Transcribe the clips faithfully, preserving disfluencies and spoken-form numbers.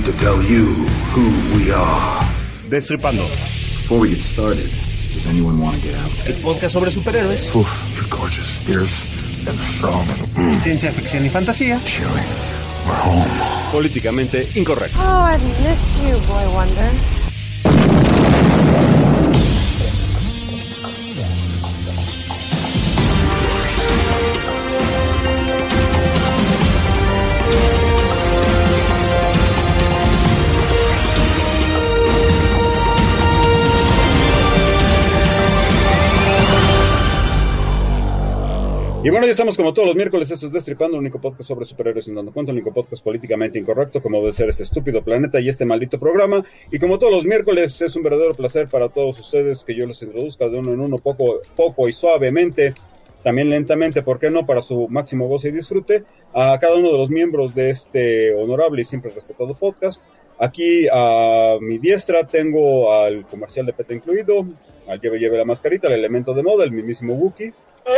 to tell you who we are. Destripando. Before we get started, does anyone want to get out? El podcast sobre superhéroes. Oof, you're gorgeous, fierce, and strong. Mm. Ciencia ficción y fantasía. Chilling. We're home. Políticamente incorrecto. Oh, I've missed you, Boy Wonder. Y bueno, ya estamos como todos los miércoles, esto es Destripando, el único podcast sobre superhéroes sin dando cuenta, el único podcast políticamente incorrecto, como debe ser este estúpido planeta y este maldito programa. Y como todos los miércoles, es un verdadero placer para todos ustedes que yo los introduzca de uno en uno, poco, poco y suavemente, también lentamente, ¿por qué no?, para su máximo goce y disfrute, a cada uno de los miembros de este honorable y siempre respetado podcast. Aquí a mi diestra tengo al comercial de P E T incluido, al lleve lleve la mascarita, el elemento de moda, el mismísimo Wookiee.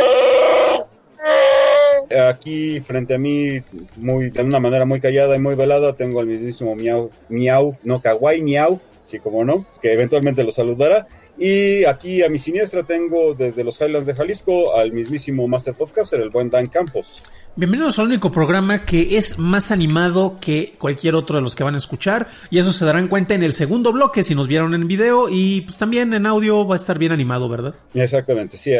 Aquí frente a mí, muy de una manera muy callada y muy velada, tengo al mismísimo Miau, Miau, no, Kawaii Miau, sí, como no, que eventualmente lo saludará. Y aquí a mi siniestra tengo desde los Highlands de Jalisco al mismísimo Master Podcaster, el buen Dan Campos. Bienvenidos al único programa que es más animado que cualquier otro de los que van a escuchar, y eso se darán cuenta en el segundo bloque si nos vieron en video, y pues también en audio va a estar bien animado, ¿verdad? Exactamente, sí.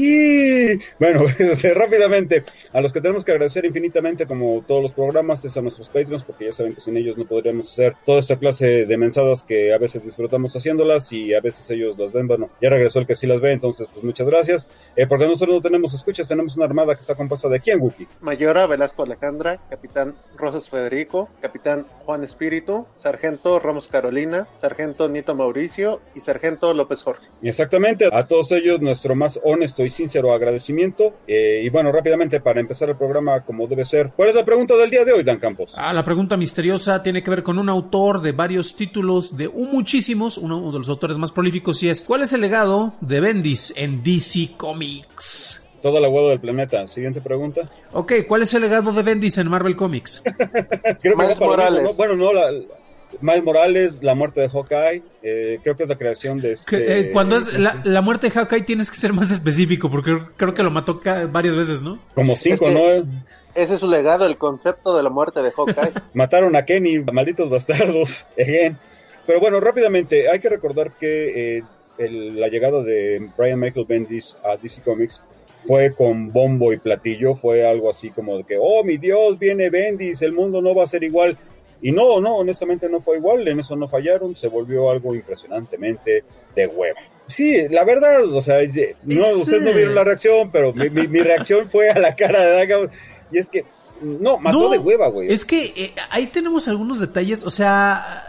¡Ay! Bueno, rápidamente, a los que tenemos que agradecer infinitamente, como todos los programas, es a nuestros Patreons, porque ya saben que sin ellos no podríamos hacer toda esta clase de mensadas que a veces disfrutamos haciéndolas y a veces ellos las ven. Bueno, ya regresó el que sí las ve, entonces pues muchas gracias, eh, porque nosotros no tenemos escuchas, tenemos una armada que está compuesta de ¿quién, Wookiee? Mayora Velasco Alejandra, Capitán Rosas Federico, Capitán Juan Espíritu, Sargento Ramos Carolina, Sargento Nieto Mauricio y Sargento López Jorge. Exactamente, a todos ellos nuestro más honesto y sincero agradecimiento. Eh, y bueno, rápidamente para empezar el programa como debe ser, ¿cuál es la pregunta del día de hoy, Dan Campos? Ah, la pregunta misteriosa tiene que ver con un autor de varios títulos, de un muchísimos, uno de los autores más prolíficos, y es ¿cuál es el legado de Bendis en D C Comics? Toda la hueá del planeta. Siguiente pregunta. Ok, ¿cuál es el legado de Bendis en Marvel Comics? Creo que Miles Morales. ¿no? Bueno, no, la, Miles Morales, la muerte de Hawkeye, eh, creo que es la creación de este... Que, eh, cuando es la, la muerte de Hawkeye tienes que ser más específico, porque creo que lo mató varias veces, ¿no? Como cinco, es que ¿no? Ese es su legado, el concepto de la muerte de Hawkeye. Mataron a Kenny, malditos bastardos. Again. Pero bueno, rápidamente, hay que recordar que eh, el, la llegada de Brian Michael Bendis a D C Comics fue con bombo y platillo, fue algo así como de que, oh, mi Dios, viene Bendis, el mundo no va a ser igual. Y no, no, honestamente no fue igual, en eso no fallaron, se volvió algo impresionantemente de hueva. Sí, la verdad, o sea, no, ustedes no vieron la reacción, pero mi, mi, mi reacción fue a la cara de Daga, y es que, no, mató no, de hueva, güey. Es que eh, ahí tenemos algunos detalles, o sea...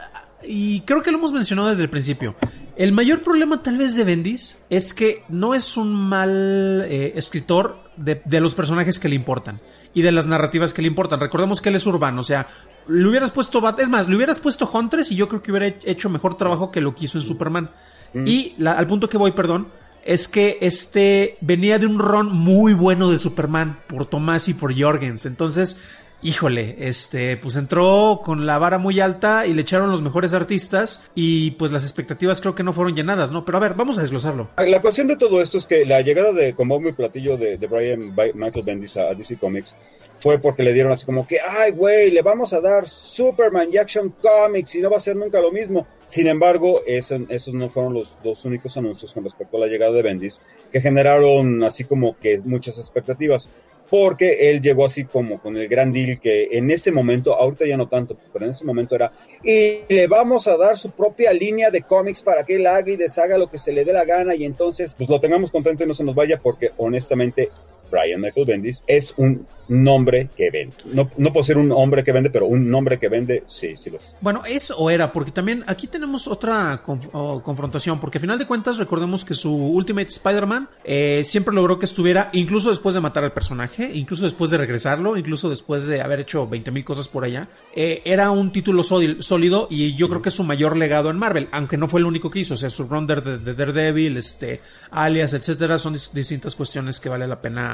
Y creo que lo hemos mencionado desde el principio. El mayor problema tal vez de Bendis es que no es un mal eh, escritor de, de los personajes que le importan y de las narrativas que le importan. Recordemos que él es urbano, o sea, le hubieras puesto... Es más, le hubieras puesto Huntress y yo creo que hubiera hecho mejor trabajo que lo que hizo en Superman. Mm. Y la, al punto que voy, perdón, es que este venía de un run muy bueno de Superman por Tomás y por Jorgens. Entonces... Híjole, este, pues entró con la vara muy alta y le echaron los mejores artistas y pues las expectativas creo que no fueron llenadas, ¿no? Pero a ver, vamos a desglosarlo. La cuestión de todo esto es que la llegada de con bombo y platillo de, de Brian Michael Bendis a D C Comics fue porque le dieron así como que, ay, güey, le vamos a dar Superman y Action Comics y no va a ser nunca lo mismo. Sin embargo, eso, esos no fueron los dos únicos anuncios con respecto a la llegada de Bendis que generaron así como que muchas expectativas. Porque él llegó así como con el gran deal que en ese momento, ahorita ya no tanto, pero en ese momento era, y le vamos a dar su propia línea de cómics para que él haga y deshaga lo que se le dé la gana y entonces pues lo tengamos contento y no se nos vaya porque honestamente Brian Michael Bendis es un nombre que vende. No, no puedo ser un hombre que vende, pero un nombre que vende, sí, sí lo es. Bueno, es o era, porque también aquí tenemos otra conf- oh, confrontación, porque a final de cuentas recordemos que su Ultimate Spider-Man eh, siempre logró que estuviera, incluso después de matar al personaje, incluso después de regresarlo, incluso después de haber hecho veinte mil cosas por allá, eh, era un título sólido y yo creo que es su mayor legado en Marvel, aunque no fue el único que hizo, o sea, su run de, de Daredevil, este, Alias, etcétera, son dis- distintas cuestiones que vale la pena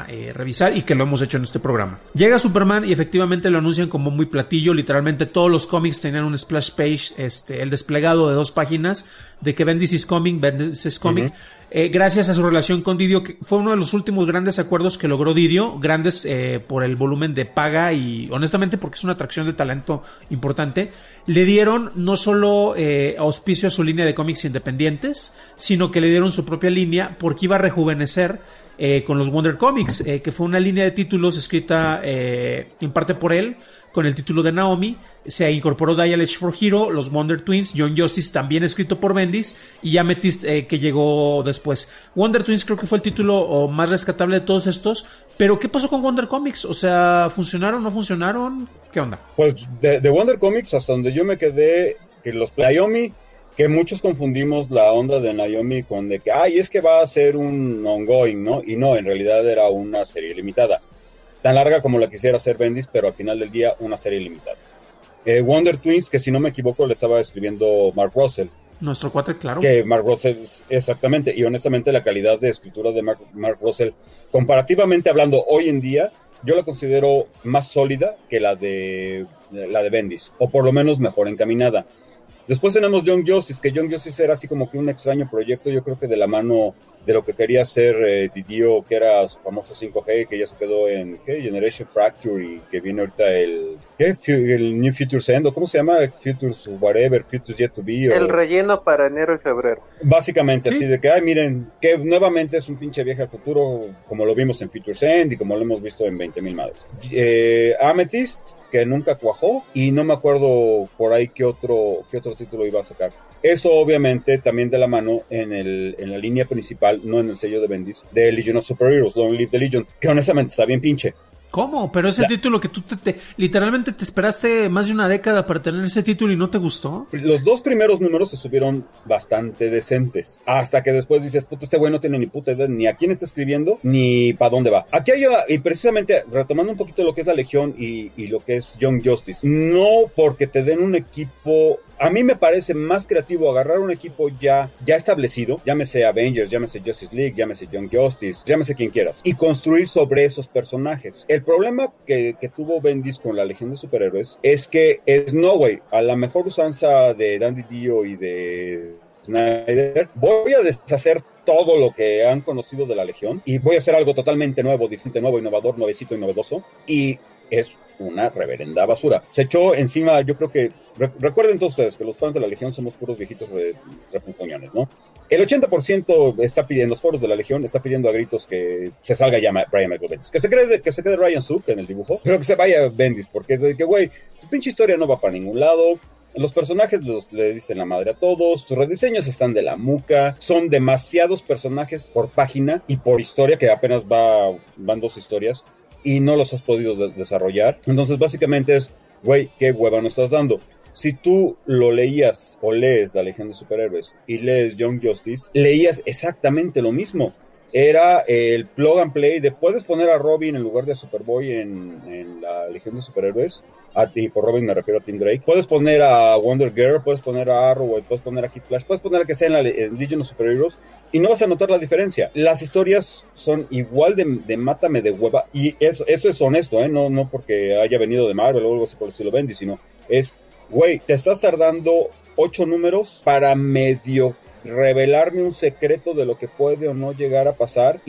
eh, revisar y que lo hemos hecho en este programa. Llega Superman y efectivamente lo anuncian como muy platillo. Literalmente todos los cómics tenían un splash page, este, el desplegado de dos páginas de que Bendis is coming, Bendis is coming. Uh-huh. Eh, gracias a su relación con Didio, que fue uno de los últimos grandes acuerdos que logró Didio, grandes eh, por el volumen de paga y honestamente porque es una atracción de talento importante. Le dieron no solo eh, auspicio a su línea de cómics independientes, sino que le dieron su propia línea porque iba a rejuvenecer eh, con los Wonder Comics, eh, que fue una línea de títulos escrita eh, en parte por él, con el título de Naomi. Se incorporó Dial H for Hero, los Wonder Twins, Young Justice también escrito por Bendis y Amethyst eh, que llegó después. Wonder Twins creo que fue el título oh, más rescatable de todos estos, pero ¿qué pasó con Wonder Comics? O sea, ¿funcionaron, no funcionaron? ¿Qué onda? Pues de, de Wonder Comics hasta donde yo me quedé, que los Naomi, que muchos confundimos la onda de Naomi con de que, ay, es que va a ser un ongoing, ¿no? Y no, en realidad era una serie limitada. Tan larga como la quisiera hacer Bendis, pero al final del día una serie limitada. Eh, Wonder Twins, que si no me equivoco le estaba escribiendo Mark Russell. Nuestro cuate, claro. Que Mark Russell, exactamente, y honestamente la calidad de escritura de Mark, Mark Russell, comparativamente hablando hoy en día, yo la considero más sólida que la de, la de Bendis, o por lo menos mejor encaminada. Después tenemos Young Justice, que Young Justice era así como que un extraño proyecto, yo creo que de la mano de lo que quería hacer eh, Didio, que era su famoso cinco G, que ya se quedó en ¿qué? Generation Fracture y que viene ahorita el ¿qué? El New Futures End, ¿cómo se llama? Futures whatever, Futures Yet to Be. O... El relleno para enero y febrero. Básicamente, ¿sí? Así de que, ay, miren, que nuevamente es un pinche viaje al futuro, como lo vimos en Futures End y como lo hemos visto en veinte mil madres. Eh, Amethyst, que nunca cuajó, y no me acuerdo por ahí qué otro, qué otro título iba a sacar. Eso obviamente también de la mano en, el, en la línea principal, no en el sello de Bendis, de Legion of Superheroes, Long Live the Legion, que honestamente está bien pinche. ¿Cómo? Pero es el la... título que tú te, te, literalmente te esperaste más de una década para tener ese título y no te gustó. Los dos primeros números se subieron bastante decentes, hasta que después dices, puto, este güey no tiene ni puta idea ni a quién está escribiendo, ni para dónde va. Aquí hay, y precisamente retomando un poquito lo que es la Legión y, y lo que es Young Justice, no porque te den un equipo... A mí me parece más creativo agarrar un equipo ya, ya establecido, llámese Avengers, llámese Justice League, llámese Young Justice, llámese quien quieras, y construir sobre esos personajes. El problema que, que tuvo Bendis con la Legión de Superhéroes es que es no, güey, a la mejor usanza de Danny Dio y de Snyder, voy a deshacer todo lo que han conocido de la Legión y voy a hacer algo totalmente nuevo, diferente, nuevo, innovador, nuevecito y novedoso, y es una reverenda basura. Se echó encima, yo creo que, re- recuerden todos ustedes que los fans de la Legión somos puros viejitos re- refunfuñones, ¿no? El ochenta por ciento está pidiendo, los foros de la Legión, está pidiendo a gritos que se salga ya Brian Michael Bendis, que se cree, que se quede Ryan Sook en el dibujo, pero que se vaya Bendis, porque es de que, güey, tu pinche historia no va para ningún lado. Los personajes los, le dicen la madre a todos, sus rediseños están de la muca, son demasiados personajes por página y por historia, que apenas va, van dos historias, y no los has podido de- desarrollar. Entonces básicamente es, güey, qué hueva nos estás dando. Si tú lo leías o lees La Legión de Superhéroes y lees Young Justice, leías exactamente lo mismo. Era el plug and play de puedes poner a Robin en lugar de Superboy en, en La Legión de Superhéroes. A ti, por Robin me refiero a Tim Drake. Puedes poner a Wonder Girl, puedes poner a Arrow, puedes poner a Kid Flash, puedes poner a que sea en la en Legion of Superheroes y no vas a notar la diferencia. Las historias son igual de, de mátame de hueva, y eso, eso es honesto, ¿eh? No, no porque haya venido de Marvel o algo así por el estilo Bendy, sino es, güey, te estás tardando ocho números para medio revelarme un secreto de lo que puede o no llegar a pasar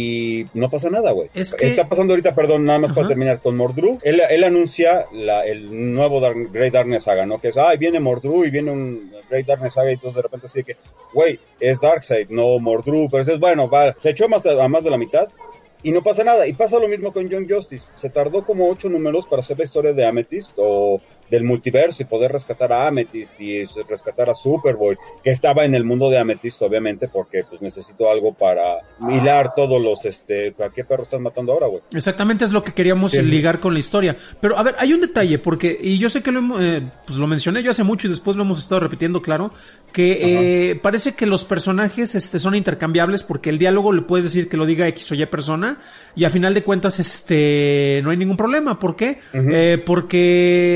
y no pasa nada, güey. Es que... Está pasando ahorita, perdón, nada más Ajá. para terminar con Mordru. Él, él anuncia la, el nuevo Dar Great Darkness Saga, ¿no? Que es, ay, viene Mordru y viene un Great Darkness Saga y entonces de repente así de que, güey, es Darkseid, no Mordru, pero es bueno, va, se echó más de, a más de la mitad y no pasa nada. Y pasa lo mismo con Young Justice. Se tardó como ocho números para hacer la historia de Amethyst o del multiverso y poder rescatar a Amethyst y rescatar a Superboy, que estaba en el mundo de Amethyst, obviamente, porque pues necesito algo para hilar todos los, este, ¿a qué perro estás matando ahora, güey? Exactamente, es lo que queríamos sí. ligar con la historia. Pero, a ver, hay un detalle, porque, y yo sé que lo, eh, pues, lo mencioné yo hace mucho y después lo hemos estado repitiendo, claro, que eh, parece que los personajes este, son intercambiables porque el diálogo le puedes decir que lo diga X o Y persona y a final de cuentas este no hay ningún problema. ¿Por qué? Uh-huh. Eh, porque no, no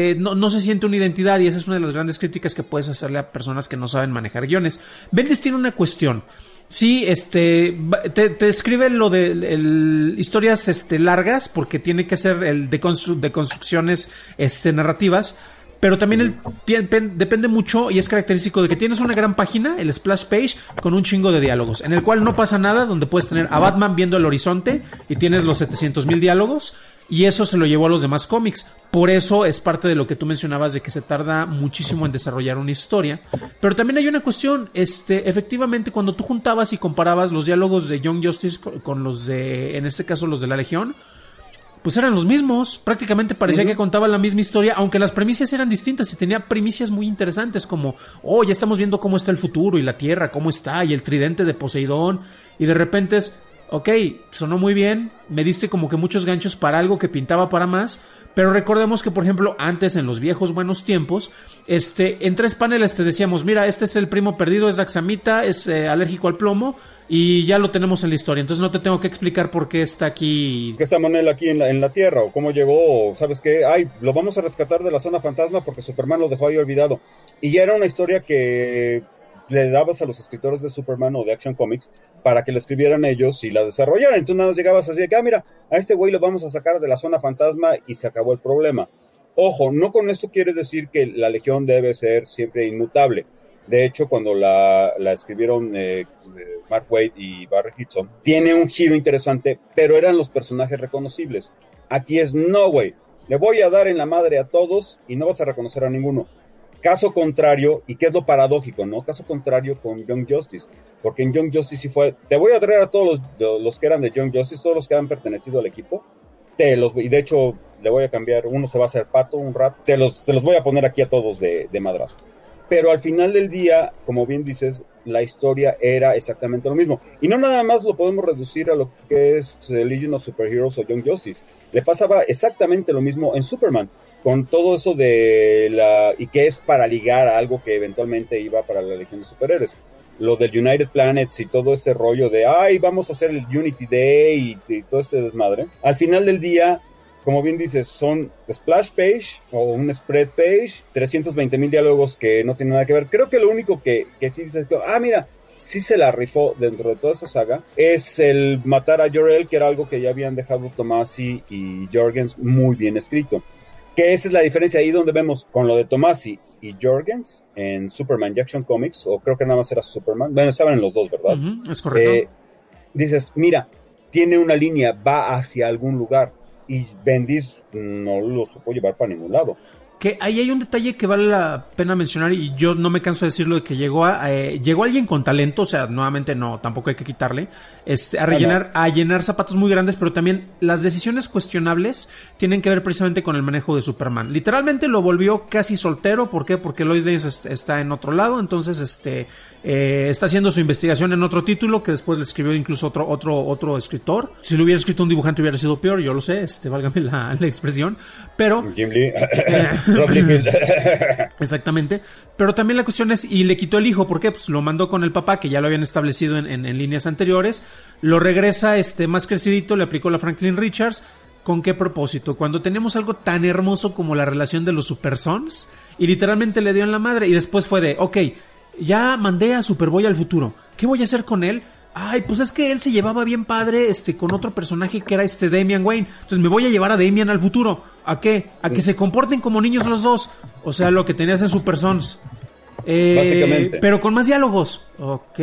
no se siente una identidad, y esa es una de las grandes críticas que puedes hacerle a personas que no saben manejar guiones. Bendis tiene una cuestión. Sí, este, te, te describe lo de el, historias este, largas, porque tiene que ser el de, constru, de construcciones este, narrativas, pero también el, depende mucho, y es característico de que tienes una gran página, el splash page, con un chingo de diálogos, en el cual no pasa nada, donde puedes tener a Batman viendo el horizonte, y tienes los setecientos mil diálogos, y eso se lo llevó a los demás cómics. Por eso es parte de lo que tú mencionabas, de que se tarda muchísimo en desarrollar una historia. Pero también hay una cuestión, este, efectivamente, cuando tú juntabas y comparabas los diálogos de Young Justice con los de, en este caso, los de la Legión, pues eran los mismos. Prácticamente parecía uh-huh. que contaban la misma historia, aunque las premisas eran distintas y tenía premisas muy interesantes, como, oh, ya estamos viendo cómo está el futuro y la Tierra, cómo está, y el tridente de Poseidón, y de repente es, ok, sonó muy bien, me diste como que muchos ganchos para algo que pintaba para más, pero recordemos que, por ejemplo, antes, en los viejos buenos tiempos, este, en tres paneles te decíamos, mira, este es el primo perdido, es Daxamita, es eh, alérgico al plomo, y ya lo tenemos en la historia, entonces no te tengo que explicar por qué está aquí. ¿Qué está Manel aquí en la, en la Tierra? ¿O cómo llegó? O, ¿sabes qué? Ay, lo vamos a rescatar de la zona fantasma porque Superman lo dejó ahí olvidado. Y ya era una historia que le dabas a los escritores de Superman o de Action Comics para que la escribieran ellos y la desarrollaran. Entonces nada más llegabas así de que, ah, mira, a este güey lo vamos a sacar de la zona fantasma y se acabó el problema. Ojo, no con esto quiere decir que la Legión debe ser siempre inmutable. De hecho, cuando la, la escribieron eh, Mark Waid y Barry Hitson, tiene un giro interesante, pero eran los personajes reconocibles. Aquí es, no, güey, le voy a dar en la madre a todos y no vas a reconocer a ninguno. Caso contrario, y que es lo paradójico, ¿no? Caso contrario con Young Justice, porque en Young Justice sí fue, te voy a traer a todos los, los que eran de Young Justice, todos los que han pertenecido al equipo, te los, y de hecho le voy a cambiar, uno se va a hacer pato, un rat, te los, te los voy a poner aquí a todos de, de madrazo. Pero al final del día, como bien dices, la historia era exactamente lo mismo. Y no nada más lo podemos reducir a lo que es Legion of Superheroes o Young Justice. Le pasaba exactamente lo mismo en Superman, con todo eso de la... y que es para ligar a algo que eventualmente iba para la Legión de Superhéroes. Lo del United Planets y todo ese rollo de, ay, vamos a hacer el Unity Day y, y todo este desmadre. Al final del día, como bien dices, son splash page o un spread page, trescientos veinte mil diálogos que no tienen nada que ver. Creo que lo único que, que sí dices, ah, mira, sí se la rifó dentro de toda esa saga, es el matar a Jor-El, que era algo que ya habían dejado Tomasi y Jorgens muy bien escrito. Que esa es la diferencia ahí donde vemos con lo de Tomasi y Jorgens en Superman y Action Comics, o creo que nada más era Superman, bueno, estaban en los dos, ¿verdad? Uh-huh, es correcto. Eh, dices, mira, tiene una línea, va hacia algún lugar. Y Bendis no lo supo llevar para ningún lado. Que ahí hay un detalle que vale la pena mencionar, y yo no me canso de decirlo, de que llegó a, eh, llegó alguien con talento, o sea, nuevamente no, tampoco hay que quitarle, este, a rellenar, a llenar zapatos muy grandes, pero también las decisiones cuestionables tienen que ver precisamente con el manejo de Superman. Literalmente lo volvió casi soltero. ¿Por qué? Porque Lois Lane está en otro lado, entonces este eh, está haciendo su investigación en otro título que después le escribió incluso otro otro otro escritor. Si lo hubiera escrito un dibujante hubiera sido peor, yo lo sé, este, válgame la, la expresión, pero Jim Lee. Rob Liefeld. Exactamente, pero también la cuestión es, y le quitó el hijo, ¿por qué? Pues lo mandó con el papá, que ya lo habían establecido en, en, en líneas anteriores, lo regresa este más crecidito, le aplicó la Franklin Richards. ¿Con qué propósito? Cuando tenemos algo tan hermoso como la relación de los Super Sons, y literalmente le dio en la madre, y después fue de, ok, ya mandé a Superboy al futuro, ¿qué voy a hacer con él? Ay, pues es que él se llevaba bien padre este con otro personaje que era este Damian Wayne. Entonces me voy a llevar a Damian al futuro. ¿A qué? A que se comporten como niños los dos. O sea, lo que tenías en Super Sons. Eh, Básicamente. Pero con más diálogos. Ok.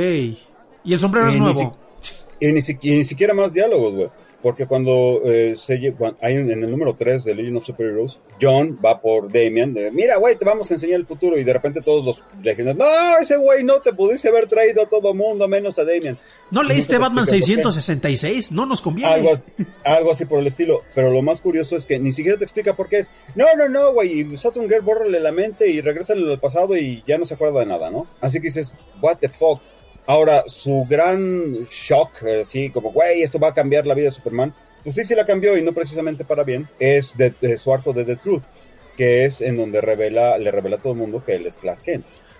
Y el sombrero y es nuevo. Ni, y, ni, y ni siquiera más diálogos, güey. Porque cuando eh, se cuando hay un, en el número tres de Legion of Superheroes, John va por Damian, de, mira, güey, te vamos a enseñar el futuro, y de repente todos los legionarios, no, ese güey no te pudiste haber traído a todo mundo, menos a Damian. ¿No leíste Batman seiscientos sesenta y seis? No nos conviene. Algo así, algo así por el estilo, pero lo más curioso es que ni siquiera te explica por qué es, no, no, no, güey, y Saturn Girl, bórrale la mente y regrésale al pasado y ya no se acuerda de nada, ¿no? Así que dices, what the fuck. Ahora, su gran shock, así como, güey, esto va a cambiar la vida de Superman, pues sí, sí la cambió, y no precisamente para bien, es de, de su arco de The Truth, que es en donde revela, le revela a todo el mundo que él es Clark Kent.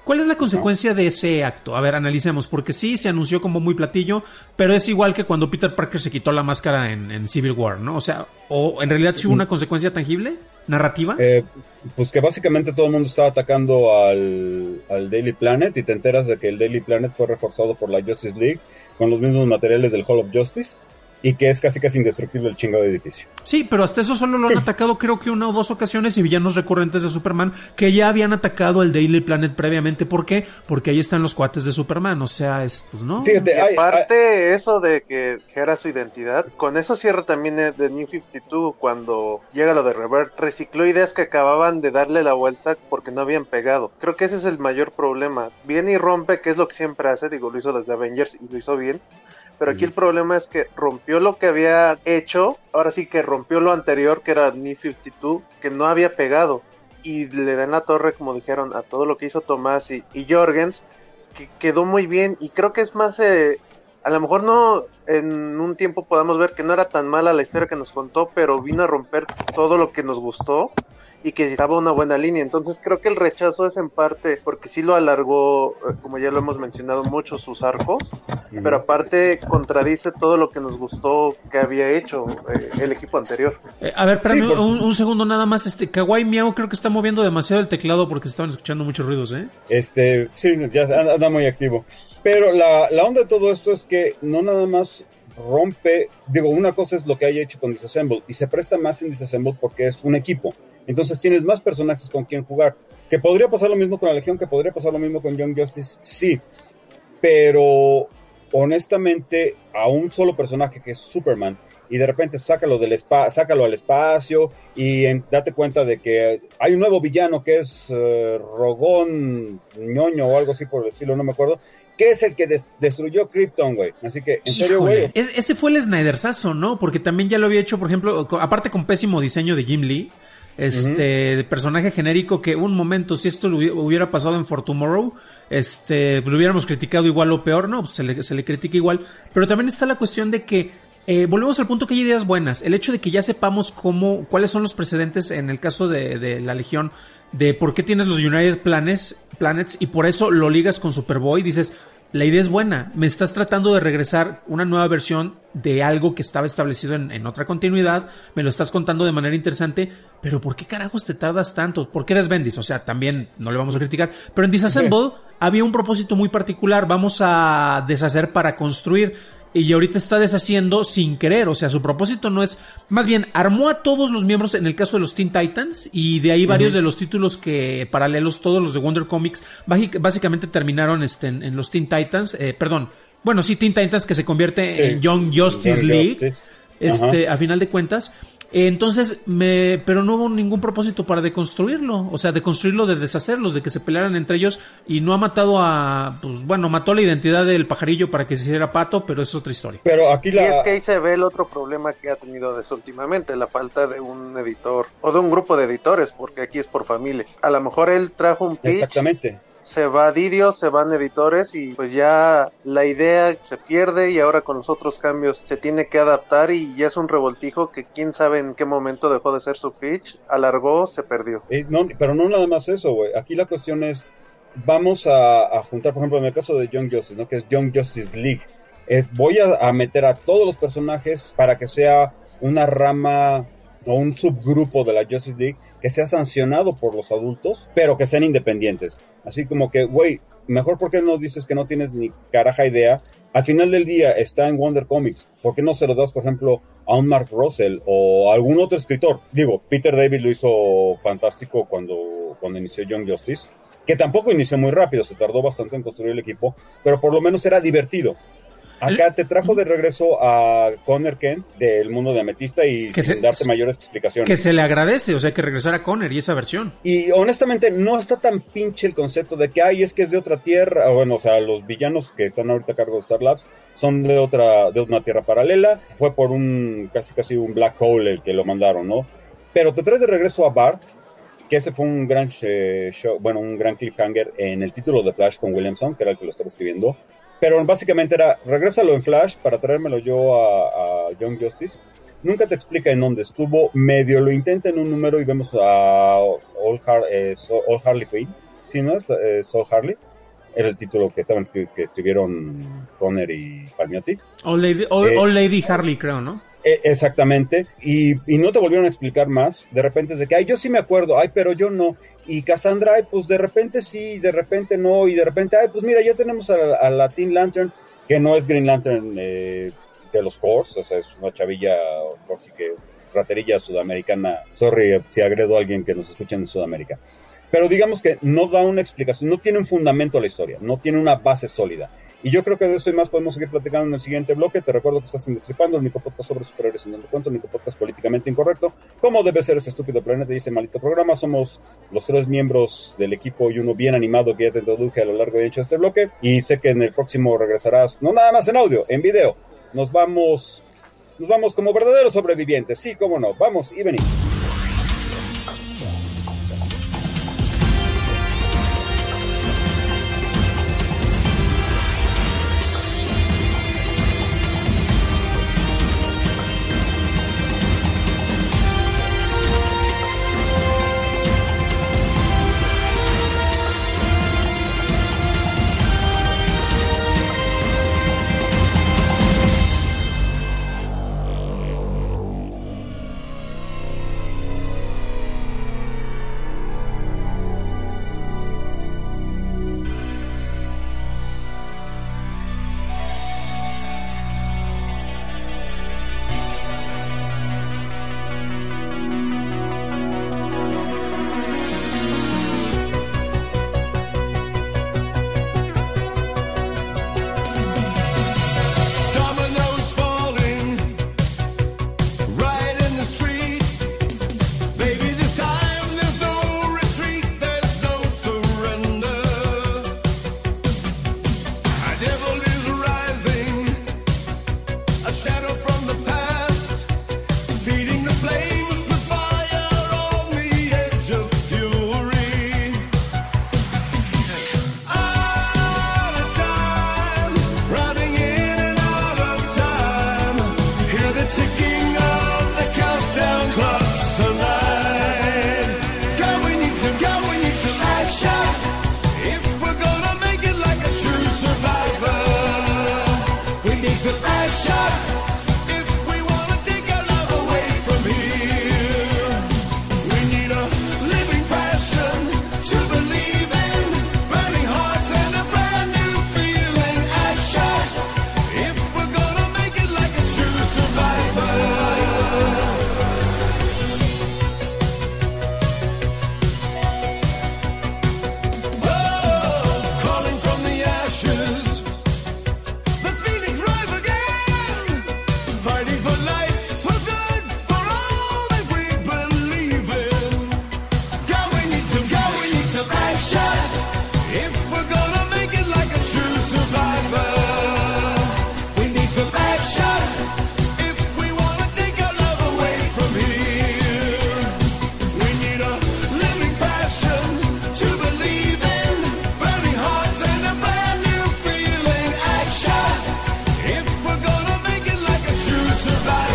¿Cuál es la consecuencia no. de ese acto? A ver, analicemos, porque sí, se anunció como muy platillo, pero es igual que cuando Peter Parker se quitó la máscara en, en Civil War, ¿no? O sea, ¿o en realidad sí hubo una consecuencia tangible, narrativa? Eh, pues que básicamente todo el mundo estaba atacando al, al Daily Planet y te enteras de que el Daily Planet fue reforzado por la Justice League con los mismos materiales del Hall of Justice y que es casi casi indestructible el chingado edificio. Sí, pero hasta eso solo lo han atacado creo que una o dos ocasiones y villanos recurrentes de Superman que ya habían atacado el Daily Planet previamente. ¿Por qué? Porque ahí están los cuates de Superman, o sea, estos, ¿no? Fíjate, y aparte hay, hay... eso de que, que era su identidad, con eso cierra también el de New cincuenta y dos cuando llega lo de Revert, recicló ideas que acababan de darle la vuelta porque no habían pegado. Creo que ese es el mayor problema. Viene y rompe, que es lo que siempre hace, digo, lo hizo desde Avengers y lo hizo bien. Pero aquí el problema es que rompió lo que había hecho, ahora sí que rompió lo anterior, que era New cincuenta y dos, que no había pegado. Y le dan la torre, como dijeron, a todo lo que hizo Tomás y, y Jorgens, que quedó muy bien. Y creo que es más, eh, a lo mejor no en un tiempo podamos ver que no era tan mala la historia que nos contó, pero vino a romper todo lo que nos gustó y que estaba una buena línea. Entonces creo que el rechazo es en parte porque sí lo alargó, como ya lo hemos mencionado mucho, sus arcos, uh-huh. pero aparte contradice todo lo que nos gustó que había hecho eh, el equipo anterior. Eh, a ver, espérame sí, por... un, un segundo nada más. Este Kawaii Miao creo que está moviendo demasiado el teclado porque se estaban escuchando muchos ruidos, ¿eh? Este, sí, ya anda, anda muy activo. Pero la, la onda de todo esto es que no nada más rompe, digo, una cosa es lo que haya hecho con Disassemble y se presta más en Disassemble porque es un equipo. Entonces tienes más personajes con quien jugar. Que podría pasar lo mismo con la Legión, que podría pasar lo mismo con Young Justice, sí. Pero honestamente, a un solo personaje que es Superman, y de repente sácalo del espa- sácalo al espacio y en, date cuenta de que hay un nuevo villano que es uh, Rogón Ñoño o algo así por el estilo, no me acuerdo, que es el que des- destruyó Krypton, güey. Así que, en serio, güey. Es, ese fue el Snydersazo, ¿no? Porque también ya lo había hecho, por ejemplo, con, aparte con pésimo diseño de Jim Lee, este, uh-huh. de personaje genérico que un momento, si esto lo hubiera pasado en For Tomorrow, este, lo hubiéramos criticado igual o peor, no, pues se le, se le critica igual. Pero también está la cuestión de que Eh, volvemos al punto que hay ideas buenas. El hecho de que ya sepamos cómo, cuáles son los precedentes en el caso de, de la Legión, de por qué tienes los United Planets, Planets y por eso lo ligas con Superboy, dices, la idea es buena, me estás tratando de regresar una nueva versión de algo que estaba establecido en, en otra continuidad, me lo estás contando de manera interesante, pero ¿por qué carajos te tardas tanto? ¿Por qué eres Bendis? O sea, también no le vamos a criticar, pero en Disassemble había un propósito muy particular, vamos a deshacer para construir. Y ahorita está deshaciendo sin querer, o sea, su propósito no es, más bien, armó a todos los miembros en el caso de los Teen Titans, y de ahí varios uh-huh. de los títulos que paralelos, todos los de Wonder Comics, básicamente terminaron este, en, en los Teen Titans, eh, perdón, bueno, sí, Teen Titans que se convierte sí. en Young Justice Young League, Justice. este, uh-huh. a final de cuentas. Entonces, me, pero no hubo ningún propósito para deconstruirlo, o sea, deconstruirlo, de deshacerlos, de que se pelearan entre ellos, y no ha matado a, pues bueno, mató la identidad del pajarillo para que se hiciera pato, pero es otra historia. Pero aquí la... Y es que ahí se ve el otro problema que ha tenido desde últimamente, la falta de un editor, o de un grupo de editores, porque aquí es por familia. A lo mejor él trajo un pitch. Exactamente. Se va Didio, se van editores y pues ya la idea se pierde y ahora con los otros cambios se tiene que adaptar y ya es un revoltijo que quién sabe en qué momento dejó de ser su pitch, alargó, se perdió. Eh, no, pero no nada más eso, güey. Aquí la cuestión es, vamos a, a juntar, por ejemplo, en el caso de Young Justice, ¿no? Que es Young Justice League. Es, voy a, a meter a todos los personajes para que sea una rama o un subgrupo de la Justice League que sea sancionado por los adultos, pero que sean independientes. Así como que, güey, mejor porque no dices que no tienes ni caraja idea. Al final del día está en Wonder Comics. ¿Por qué no se lo das, por ejemplo, a un Mark Russell o a algún otro escritor? Digo, Peter David lo hizo fantástico cuando, cuando inició Young Justice, que tampoco inició muy rápido, se tardó bastante en construir el equipo, pero por lo menos era divertido. Acá te trajo de regreso a Conner Kent del mundo de Ametista y que sin se, darte mayores explicaciones. Que se le agradece, o sea, que regresara Conner y esa versión. Y honestamente no está tan pinche el concepto de que, ay, es que es de otra tierra. Bueno, o sea, los villanos que están ahorita a cargo de Star Labs son de otra, de una tierra paralela. Fue por un, casi casi un black hole el que lo mandaron, ¿no? Pero te traes de regreso a Bart, que ese fue un gran eh, show, bueno, un gran cliffhanger en el título de Flash con Williamson, que era el que lo estaba escribiendo. Pero básicamente era, regrésalo en Flash para traérmelo yo a, a Young Justice. Nunca te explica en dónde estuvo, medio lo intenta en un número y vemos a Old, Har- eh, Old Harley Quinn. Sí, ¿no? Es eh, Soul Harley. Era el título que estaban escri- que escribieron Conner y Palmiotti. O Lady, o, Eh, o Lady Harley, creo, ¿no? Eh, exactamente. Y, y no te volvieron a explicar más. De repente es de que, ay, yo sí me acuerdo, ay, pero yo no. Y Cassandra, ay, pues de repente sí, de repente no. Y de repente, ay, pues mira, ya tenemos a la, a la Teen Lantern, que no es Green Lantern eh, de los Corps, o sea, es una chavilla, así que raterilla sudamericana. Sorry si agredo a alguien que nos escucha en Sudamérica. Pero digamos que no da una explicación, no tiene un fundamento la historia, no tiene una base sólida. Y yo creo que de eso y más podemos seguir platicando en el siguiente bloque. Te recuerdo que estás en Destripando, el único podcast sobre superhéroes en donde cuento, el único podcast políticamente incorrecto. Como debe ser ese estúpido planeta y ese maldito programa. Somos los tres miembros del equipo y uno bien animado que ya te introduje a lo largo y ancho de este bloque. Y sé que en el próximo regresarás, no nada más en audio, en video. Nos vamos, nos vamos como verdaderos sobrevivientes. Sí, cómo no. Vamos y venimos. Survivor.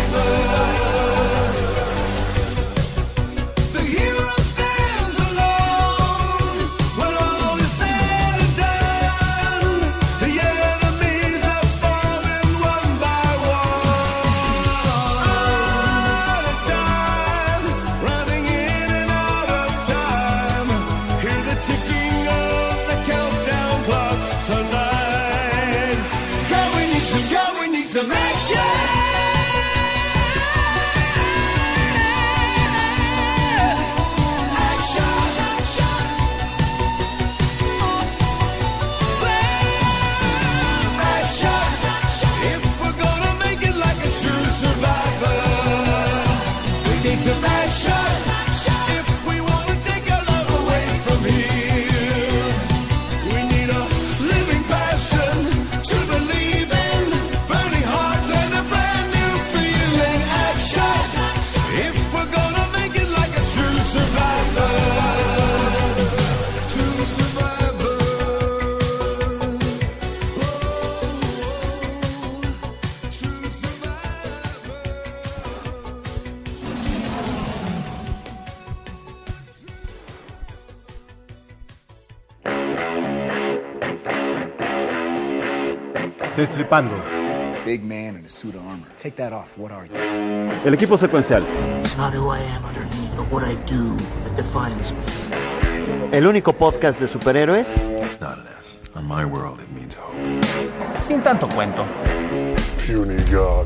Destripando. Big man in a suit of armor. Take that off. What are you? El equipo secuencial. It's not who I am underneath, but what I do that defines me. El único podcast de superhéroes. It's not an S. On my world, it means hope. Sin tanto cuento. Puny God.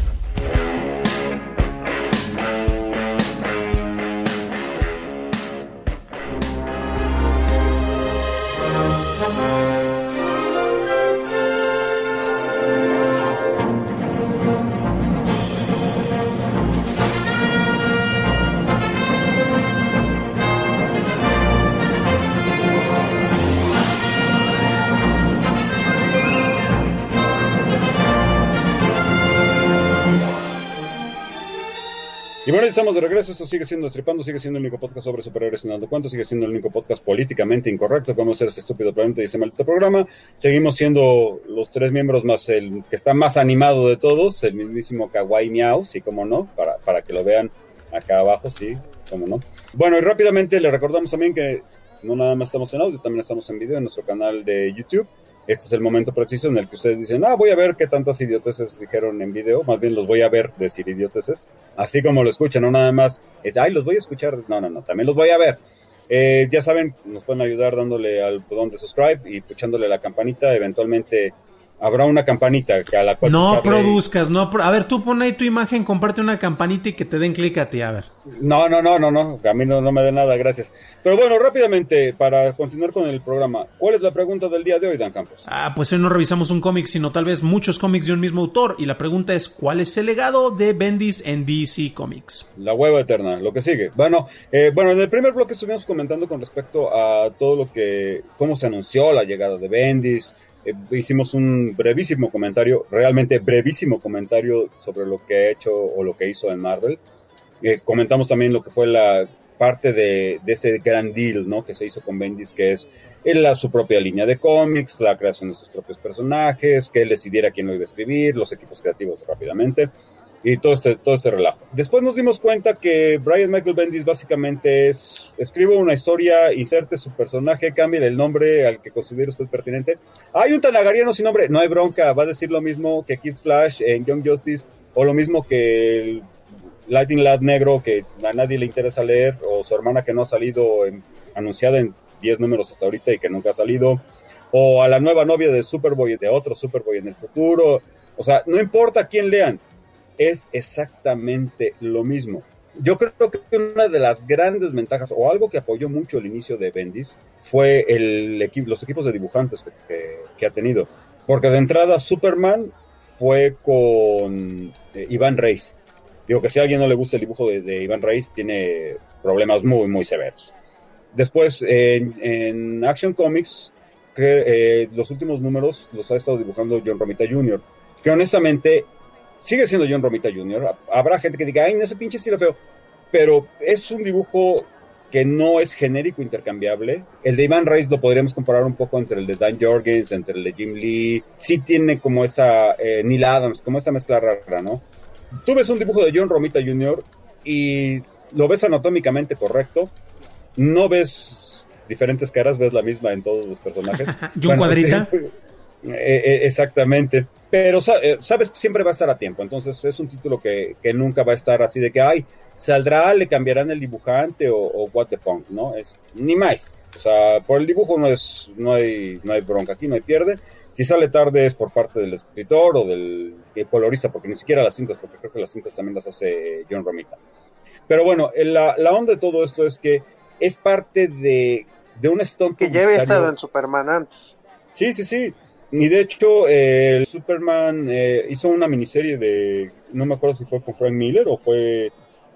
Y bueno, estamos de regreso. Esto sigue siendo Destripando, sigue siendo el único podcast sobre superhéroes sin dando cuenta, sigue siendo el único podcast políticamente incorrecto. Vamos a hacer ese estúpido planeta y ese maldito programa. Seguimos siendo los tres miembros más el que está más animado de todos, el mismísimo Kawaii Miau, sí, como no, para, para que lo vean acá abajo, sí, como no. Bueno, y rápidamente le recordamos también que no nada más estamos en audio, también estamos en video en nuestro canal de YouTube. Este es el momento preciso en el que ustedes dicen, ah, voy a ver qué tantas idioteces dijeron en video, más bien los voy a ver decir idioteces, así como lo escuchan, no nada más es, ay, los voy a escuchar, no, no, no, también los voy a ver. Eh, ya saben, nos pueden ayudar dándole al botón de subscribe y puchándole la campanita, eventualmente habrá una campanita que a la cual... No pucharle... produzcas, no... Pro... A ver, tú pon ahí tu imagen, comparte una campanita y que te den clic a ti, a ver. No, no, no, no, no, a mí no, no me dé nada, gracias. Pero bueno, rápidamente, para continuar con el programa, ¿cuál es la pregunta del día de hoy, Dan Campos? Ah, pues hoy no revisamos un cómic, sino tal vez muchos cómics de un mismo autor, y la pregunta es, ¿cuál es el legado de Bendis en D C Comics? La hueva eterna, lo que sigue. Bueno, eh, bueno, en el primer bloque estuvimos comentando con respecto a todo lo que, cómo se anunció la llegada de Bendis. Eh, hicimos un brevísimo comentario, realmente brevísimo comentario sobre lo que ha hecho o lo que hizo en Marvel. Eh, comentamos también lo que fue la parte de, de este gran deal, ¿no?, que se hizo con Bendis, que es la, su propia línea de cómics, la creación de sus propios personajes, que él decidiera quién lo iba a escribir, los equipos creativos rápidamente, y todo este, todo este relajo. Después nos dimos cuenta que Brian Michael Bendis básicamente es, escribo una historia, inserte su personaje, cambie el nombre al que considere usted pertinente. Hay un Tanagariano sin nombre, no hay bronca, va a decir lo mismo que Kid Flash en Young Justice, o lo mismo que el Lightning Lad negro que a nadie le interesa leer, o su hermana que no ha salido en, anunciada en diez números hasta ahorita y que nunca ha salido, o a la nueva novia de Superboy, de otro Superboy en el futuro. O sea, no importa quién lean, es exactamente lo mismo. Yo creo que una de las grandes ventajas, o algo que apoyó mucho el inicio de Bendis, fue el equipo, los equipos de dibujantes que, que, que ha tenido. Porque de entrada Superman fue con eh, Iván Reis. Digo que si a alguien no le gusta el dibujo de, de Iván Reis, tiene problemas muy, muy severos. Después, en, en Action Comics, que eh, los últimos números los ha estado dibujando John Romita junior, que honestamente sigue siendo John Romita junior Habrá gente que diga, ay, ese pinche estilo feo, pero es un dibujo que no es genérico intercambiable. El de Iván Reis lo podríamos comparar un poco entre el de Dan Jorgens, entre el de Jim Lee. Sí tiene como esa, eh, Neil Adams, como esta mezcla rara, ¿no? Tú ves un dibujo de John Romita junior y lo ves anatómicamente correcto, no ves diferentes caras, ves la misma en todos los personajes. ¿Y un bueno, cuadrita? Sí, eh, exactamente. Pero sabes que siempre va a estar a tiempo, entonces es un título que, que nunca va a estar así de que, ay, saldrá, le cambiarán el dibujante o, o what the fuck, ¿no? Es ni más. O sea, por el dibujo no es, no hay, no hay bronca aquí, no hay pierde. Si sale tarde es por parte del escritor o del colorista, porque ni siquiera las cintas, porque creo que las cintas también las hace John Romita. Pero bueno, la, la onda de todo esto es que es parte de, de un stunt que ya había estado en Superman antes. Sí, sí, sí. Y de hecho, eh, el Superman eh, hizo una miniserie de, no me acuerdo si fue con Frank Miller o fue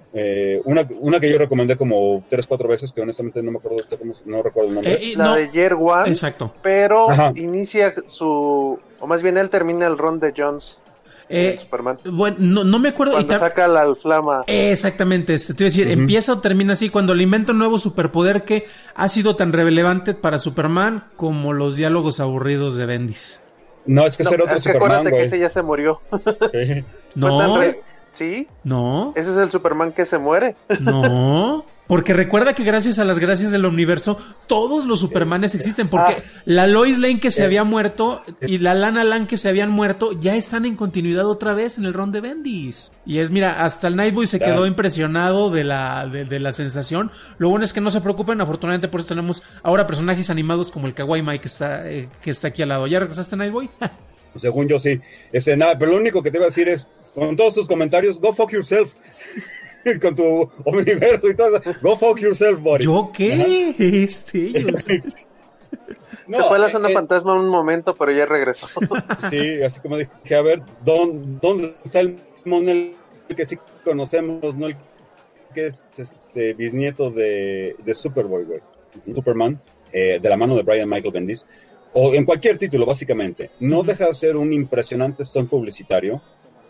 eh, una, una que yo recomendé como tres, cuatro veces, que honestamente no me acuerdo, no recuerdo el nombre. Eh, la no. de Year One, exacto. Pero Ajá. inicia su, o más bien él termina el run de Jones. Eh, Superman. Bueno, no, no me acuerdo. Cuando y saca la flama. Eh, exactamente, este, te iba a decir, uh-huh. empieza o termina así, cuando le inventa un nuevo superpoder que ha sido tan relevante para Superman como los diálogos aburridos de Bendis. No, es que no, ser otro es que Superman, acuérdate güey. que ese ya se murió. Sí. No. Re... ¿Sí? No. Ese es el Superman que se muere. No. Porque recuerda que gracias a las gracias del universo, todos los Supermanes existen. Porque ah, la Lois Lane que se eh, había muerto y la Lana Lang que se habían muerto ya están en continuidad otra vez en el run de Bendis. Y es, mira, hasta el Nightboy se quedó impresionado de la, de, de la sensación. Lo bueno es que no se preocupen, afortunadamente por eso tenemos ahora personajes animados como el Kawaii Mike que está, eh, que está aquí al lado. ¿Ya regresaste, Nightboy? Según yo sí. Este, nada, pero lo único que te iba a decir es, con todos tus comentarios, go fuck yourself. Con tu universo y todo eso. Go fuck yourself, buddy. ¿Yo qué? Este, ellos. No, se fue a la zona eh, fantasma un momento, pero ya regresó. Sí, así como dije, a ver, ¿dónde, dónde está el Monel que sí conocemos, no el que es este bisnieto de, de Superboy, güey? Superman, eh, de la mano de Brian Michael Bendis, o en cualquier título, básicamente. No uh-huh. deja de ser un impresionante stunt publicitario,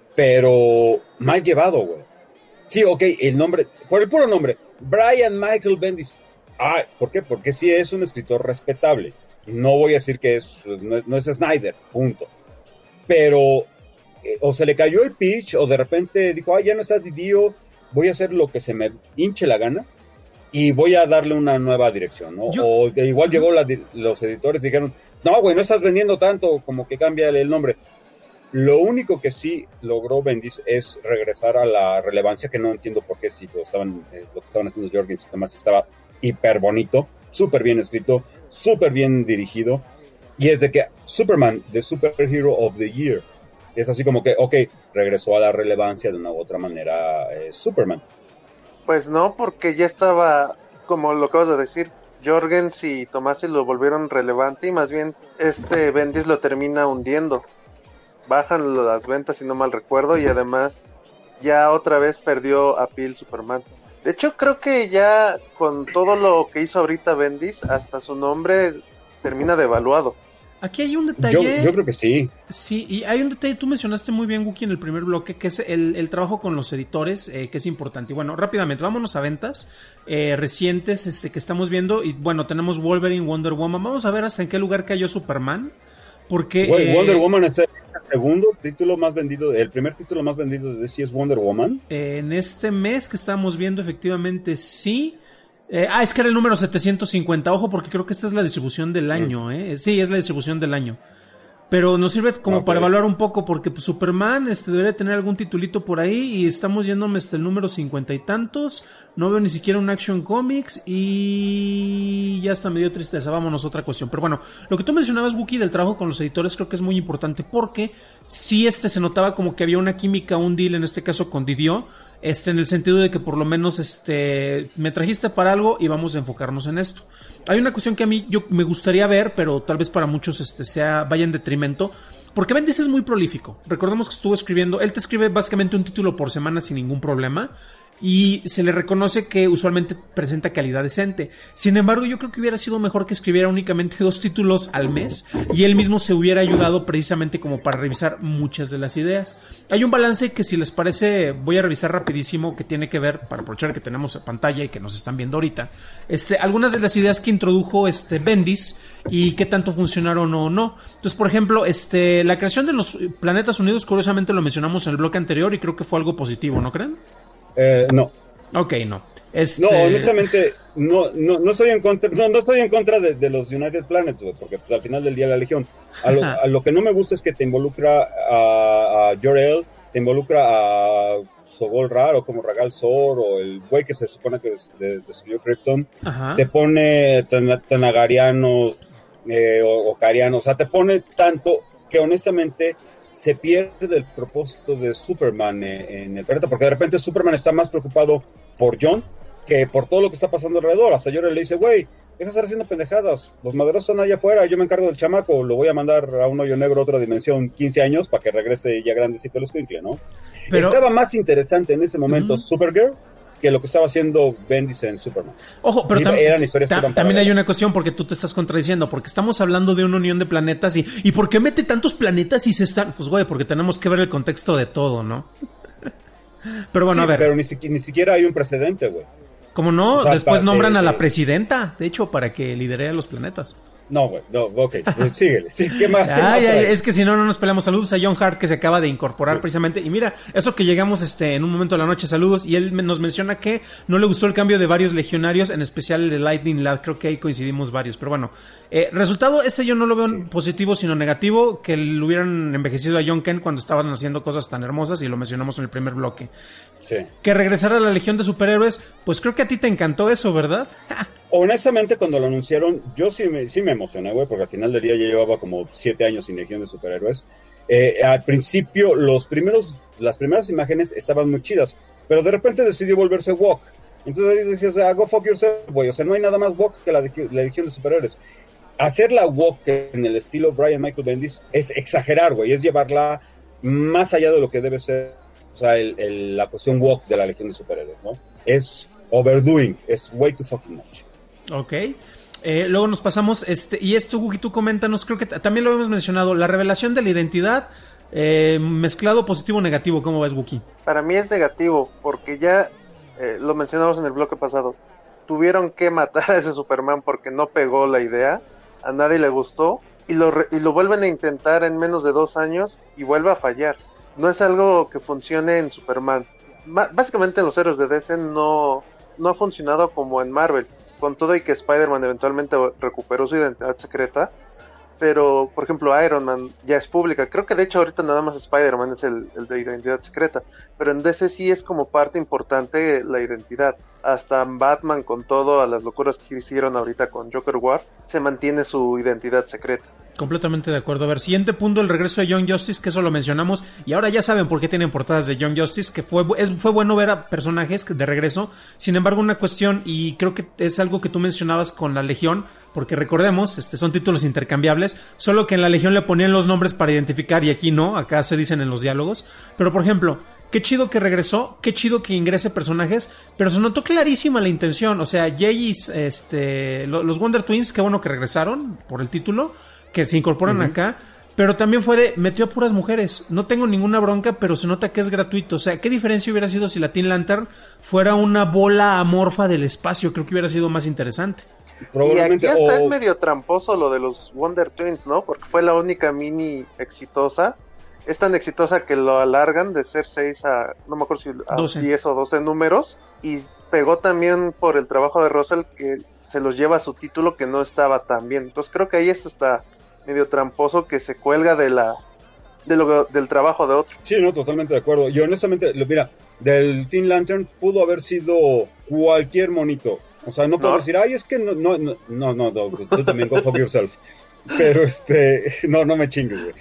pero mal llevado, güey. Sí, ok, el nombre, por el puro nombre, Brian Michael Bendis. Ah, ¿por qué? Porque sí es un escritor respetable. No voy a decir que es, no, no es Snyder, punto. Pero, eh, o se le cayó el pitch, o de repente dijo, ah, ya no está Didio, voy a hacer lo que se me hinche la gana, y voy a darle una nueva dirección, ¿no? Yo... O de igual llegó la, los editores y dijeron, no, güey, no estás vendiendo tanto, como que cambia el nombre. Lo único que sí logró Bendis es regresar a la relevancia, que no entiendo por qué, si lo, estaban, eh, lo que estaban haciendo Jorgens y demás estaba hiper bonito, súper bien escrito, súper bien dirigido, y es de que Superman, the Superhero of the Year, es así como que, ok, regresó a la relevancia de una u otra manera eh, Superman. Pues no, porque ya estaba, como lo acabas de decir, Jorgens y Tomasi lo volvieron relevante, y más bien este Bendis lo termina hundiendo. Bajan las ventas, si no mal recuerdo, y además ya otra vez perdió a Peel Superman. De hecho, creo que ya con todo lo que hizo ahorita Bendis, hasta su nombre termina devaluado. Aquí hay un detalle. Yo, yo creo que sí. Sí, y hay un detalle, tú mencionaste muy bien, Wookie, en el primer bloque, que es el, el trabajo con los editores, eh, que es importante. Y bueno, rápidamente, vámonos a ventas eh, recientes este, que estamos viendo. Y bueno, tenemos Wolverine, Wonder Woman. Vamos a ver hasta en qué lugar cayó Superman. Porque Well, eh, Wonder Woman es el segundo título más vendido, el primer título más vendido de D C es Wonder Woman. Eh, en este mes que estamos viendo, efectivamente, sí. Eh, ah, es que era el número setecientos cincuenta, ojo, porque creo que esta es la distribución del año, mm. ¿eh? Sí, es la distribución del año. Pero nos sirve como okay. para evaluar un poco, porque pues, Superman este, debería tener algún titulito por ahí, y estamos yéndome hasta el número cincuenta y tantos, no veo ni siquiera un Action Comics, y ya está medio tristeza, vámonos a otra cuestión. Pero bueno, lo que tú mencionabas, Wookie, del trabajo con los editores, creo que es muy importante, porque sí este, se notaba como que había una química, un deal, en este caso con Didio, este, en el sentido de que por lo menos este, me trajiste para algo y vamos a enfocarnos en esto. Hay una cuestión que a mí yo me gustaría ver, pero tal vez para muchos este, sea, vaya en detrimento, porque Bendis es muy prolífico. Recordemos que estuvo escribiendo, él te escribe básicamente un título por semana sin ningún problema, y se le reconoce que usualmente presenta calidad decente. Sin embargo, yo creo que hubiera sido mejor que escribiera únicamente dos títulos al mes, y él mismo se hubiera ayudado precisamente como para revisar muchas de las ideas. Hay un balance que, si les parece, voy a revisar rapidísimo, que tiene que ver, para aprovechar que tenemos pantalla y que nos están viendo ahorita, este, algunas de las ideas que introdujo este Bendis y qué tanto funcionaron o no. Entonces, por ejemplo, este, la creación de los planetas unidos, curiosamente lo mencionamos en el bloque anterior y creo que fue algo positivo, ¿no creen? Eh, no. Ok, no. Este... No, honestamente, no, no, no estoy en contra, no, no estoy en contra de, de los United Planets, güey, porque pues, al final del día la Legión. A lo, a lo que no me gusta es que te involucra a, a Jor-El, te involucra a Sogol Rar, o como Ragal Zor, o el güey que se supone que destruyó Krypton. Ajá. Te pone tan, tanagarianos, eh, o, o carianos, o sea, te pone tanto que honestamente se pierde el propósito de Superman en el planeta, porque de repente Superman está más preocupado por John que por todo lo que está pasando alrededor. Hasta Jor-El le dice, güey, deja de estar haciendo pendejadas, los maderos están allá afuera, yo me encargo del chamaco, lo voy a mandar a un hoyo negro a otra dimensión quince años para que regrese ya grandecito el escuincle, ¿no? Pero estaba más interesante en ese momento uh-huh. Supergirl que lo que estaba haciendo Bendis en Superman. Ojo, pero tam- eran historias tam- también hay una cuestión, porque tú te estás contradiciendo, porque estamos hablando de una unión de planetas y, ¿y por qué mete tantos planetas y se están? Pues güey, porque tenemos que ver el contexto de todo, ¿no? Pero bueno, sí, a ver. Pero ni, si- ni siquiera hay un precedente, güey. ¿Cómo no? O sea, después nombran a la presidenta, de hecho, para que lidere a los planetas. No, güey, no, ok, síguele, sí, ¿qué más? ¿Qué más Ay, ay, hay? es que si no, no nos peleamos. Saludos a John Hart, que se acaba de incorporar precisamente. Y mira, eso que llegamos este en un momento de la noche, saludos. Y él me- nos menciona que no le gustó el cambio de varios legionarios, en especial el de Lightning Lad. Creo que ahí coincidimos varios. Pero bueno, eh, resultado, este yo no lo veo Sí. positivo, sino negativo. Que le hubieran envejecido a John Kent cuando estaban haciendo cosas tan hermosas. Y lo mencionamos en el primer bloque. Sí. Que regresara a la Legión de Superhéroes, pues creo que a ti te encantó eso, ¿verdad? Honestamente, cuando lo anunciaron, yo sí me, sí me emocioné, güey, porque al final del día ya llevaba como siete años sin Legión de Superhéroes. Eh, al principio, los primeros, las primeras imágenes estaban muy chidas, pero de repente decidió volverse woke. Entonces ahí decías, ah, go fuck yourself, güey. O sea, no hay nada más woke que la, de, la Legión de Superhéroes. Hacerla woke en el estilo Brian Michael Bendis es exagerar, güey, es llevarla más allá de lo que debe ser, o sea, el, el, la cuestión woke de la Legión de Superhéroes, ¿no? Es overdoing, es way too fucking much. Ok. Eh, luego nos pasamos, este, y esto, Guki, tú coméntanos, creo que t- también lo hemos mencionado, la revelación de la identidad, eh, mezclado positivo o negativo, ¿cómo ves, Guki? Para mí es negativo, porque ya eh, lo mencionamos en el bloque pasado. Tuvieron que matar a ese Superman porque no pegó la idea, a nadie le gustó, y lo, re- y lo vuelven a intentar en menos de dos años y vuelve a fallar. No es algo que funcione en Superman. Ma- básicamente en los héroes de D C no, no ha funcionado como en Marvel. Con todo y que Spider-Man eventualmente recuperó su identidad secreta, pero por ejemplo Iron Man ya es pública. Creo que de hecho ahorita nada más Spider-Man es el, el de identidad secreta, pero en D C sí es como parte importante la identidad. Hasta Batman, con todas las locuras que hicieron ahorita con Joker War, se mantiene su identidad secreta. Completamente de acuerdo. A ver, siguiente punto, el regreso de Young Justice, que eso lo mencionamos, y ahora ya saben por qué tienen portadas de Young Justice, que fue, es, fue bueno ver a personajes de regreso. Sin embargo, una cuestión, y creo que es algo que tú mencionabas con la Legión, porque recordemos, este son títulos intercambiables, solo que en la Legión le ponían los nombres para identificar y aquí no, acá se dicen en los diálogos. Pero por ejemplo, qué chido que regresó, qué chido que ingrese personajes, pero se notó clarísima la intención. O sea, Jay, este, los Wonder Twins, qué bueno que regresaron por el título, que se incorporan uh-huh. acá, pero también fue de, metió a puras mujeres. No tengo ninguna bronca, pero se nota que es gratuito. O sea, ¿qué diferencia hubiera sido si la Teen Lantern fuera una bola amorfa del espacio? Creo que hubiera sido más interesante. Y aquí hasta o... es medio tramposo lo de los Wonder Twins, ¿no? Porque fue la única mini exitosa. Es tan exitosa que lo alargan de ser seis a, no me acuerdo si a diez o doce números. Y pegó también por el trabajo de Russell, que se los lleva a su título, que no estaba tan bien. Entonces creo que ahí es hasta medio tramposo que se cuelga de la de lo, del trabajo de otro. Sí, no, totalmente de acuerdo. Yo honestamente, mira, del Teen Lantern pudo haber sido cualquier monito. O sea, no puedo ¿No? decir, ay, es que no, no, no, no, no, no tú también go fuck yourself. Pero este, no, no me chingues, güey.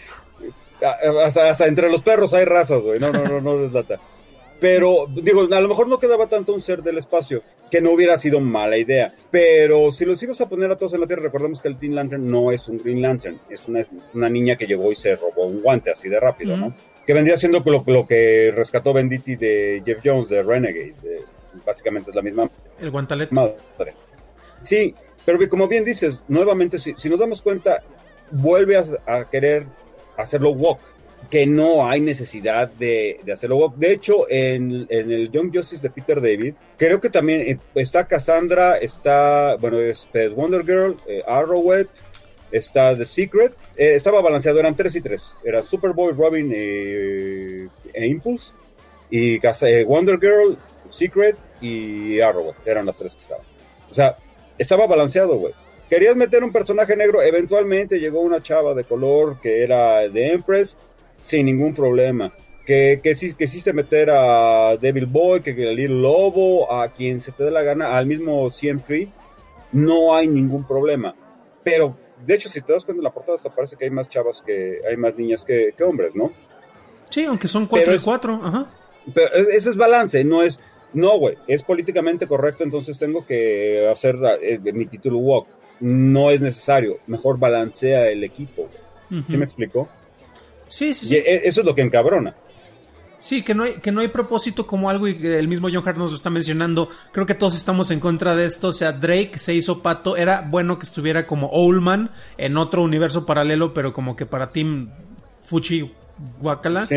Hasta, hasta entre los perros hay razas, güey. No, no, no, no deslata. Pero, digo, a lo mejor no quedaba tanto un ser del espacio, que no hubiera sido mala idea. Pero si los ibas a poner a todos en la Tierra, recordemos que el Teen Lantern no es un Green Lantern. Es una, una niña que llegó y se robó un guante así de rápido, mm. ¿no? Que vendría siendo lo, lo que rescató Venditti de Jeff Jones, de Renegade. De, básicamente es la misma. El guantelete. Madre. Sí, pero como bien dices, nuevamente, si, si nos damos cuenta, vuelve a, a querer hacerlo woke, que no hay necesidad de, de hacerlo woke. De hecho, en, en el Young Justice de Peter David, creo que también está Cassandra, está, bueno, es Wonder Girl, eh, Arrowhead, está The Secret, eh, estaba balanceado, eran tres y tres, era Superboy, Robin eh, e Impulse, y eh, Wonder Girl, Secret y Arrowhead, eran las tres que estaban. O sea, estaba balanceado, güey. Querías meter un personaje negro, eventualmente llegó una chava de color que era de Empress, sin ningún problema. Que, que sí, quisiste meter a Devil Boy, que, que a Little Lobo, a quien se te dé la gana, al mismo C M tres, no hay ningún problema. Pero, de hecho, si te das cuenta en la portada, te parece que hay más chavas, que hay más niñas que, que hombres, ¿no? Sí, aunque son cuatro y cuatro, ajá. Pero ese es balance, no es, no, güey, es políticamente correcto, entonces tengo que hacer eh, mi título woke. No es necesario, mejor balancea el equipo. Uh-huh. ¿Sí me explicó? Sí, sí, sí. Y eso es lo que encabrona. Sí, que no hay, que no hay propósito como algo, y que el mismo John Hart nos lo está mencionando. Creo que todos estamos en contra de esto. O sea, Drake se hizo pato. Era bueno que estuviera como Owlman en otro universo paralelo, pero como que para Team Fuchi Guacala. Sí, no.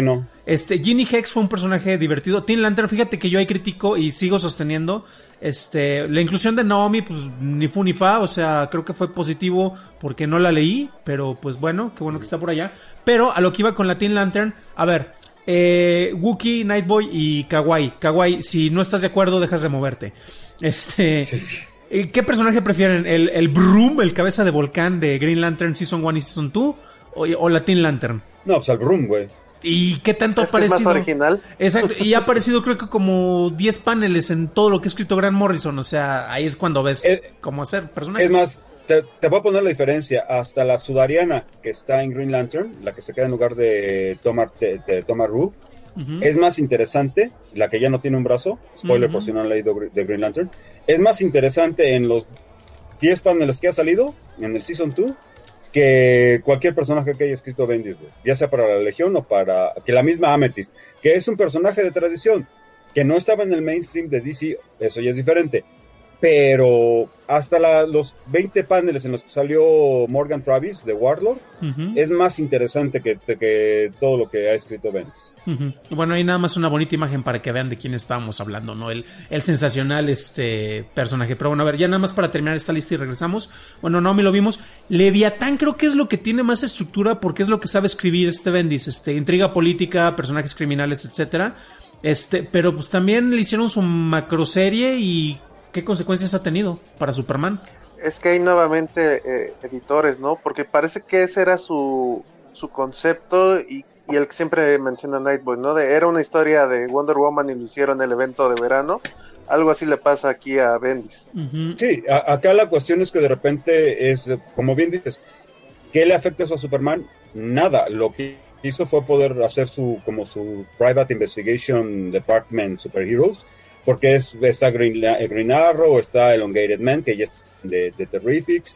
Este, Ginny Hex fue un personaje divertido. Teen Lantern, fíjate que yo ahí critico y sigo sosteniendo. Este, la inclusión de Naomi, pues ni fu ni fa, o sea, creo que fue positivo porque no la leí, pero pues bueno, qué bueno que está por allá. Pero a lo que iba con la Teen Lantern, a ver, eh, Wookiee, Nightboy y Kawaii. Kawaii, si no estás de acuerdo, dejas de moverte. Este, sí. ¿Qué personaje prefieren? ¿El, el Broom, el cabeza de volcán de Green Lantern Season uno y Season dos? ¿O, o la Teen Lantern? No, pues el Broom, güey. ¿Y qué tanto ha aparecido? Es más original. Exacto, y ha aparecido creo que como diez paneles en todo lo que ha escrito Grant Morrison, o sea, ahí es cuando ves es, cómo hacer personajes. Es más, te, te voy a poner la diferencia, hasta la Sudariana que está en Green Lantern, la que se queda en lugar de Tomar, de, de Tomar Rue, uh-huh. es más interesante, la que ya no tiene un brazo, spoiler uh-huh. por si no han leído de Green Lantern, es más interesante en los diez paneles que ha salido, en el Season dos, que cualquier personaje que haya escrito Bendis, ya sea para la Legión o para que la misma Amethyst, que es un personaje de tradición, que no estaba en el mainstream de D C, eso ya es diferente, pero hasta la, los veinte paneles en los que salió Morgan Travis de Warlord, uh-huh. es más interesante que, que todo lo que ha escrito Bendis. Uh-huh. Bueno, hay nada más una bonita imagen para que vean de quién estábamos hablando, ¿no? El, el sensacional este personaje. Pero bueno, a ver, ya nada más para terminar esta lista y regresamos. Bueno, Naomi lo vimos. Leviatán creo que es lo que tiene más estructura porque es lo que sabe escribir este Bendis. Este, intriga política, personajes criminales, etcétera. Este, pero pues también le hicieron su macroserie y ¿qué consecuencias ha tenido para Superman? Es que hay nuevamente eh, editores, ¿no? Porque parece que ese era su, su concepto y, y el que siempre menciona Nightboy, ¿no? De, era una historia de Wonder Woman y lo hicieron el evento de verano. Algo así le pasa aquí a Bendis. Uh-huh. Sí, a, acá la cuestión es que de repente es, como bien dices, ¿qué le afecta eso a Superman? Nada, lo que hizo fue poder hacer su como su Private Investigation Department Superheroes, porque es, está Green, Green Arrow, está Elongated Man, que ya es de, de Terrifics,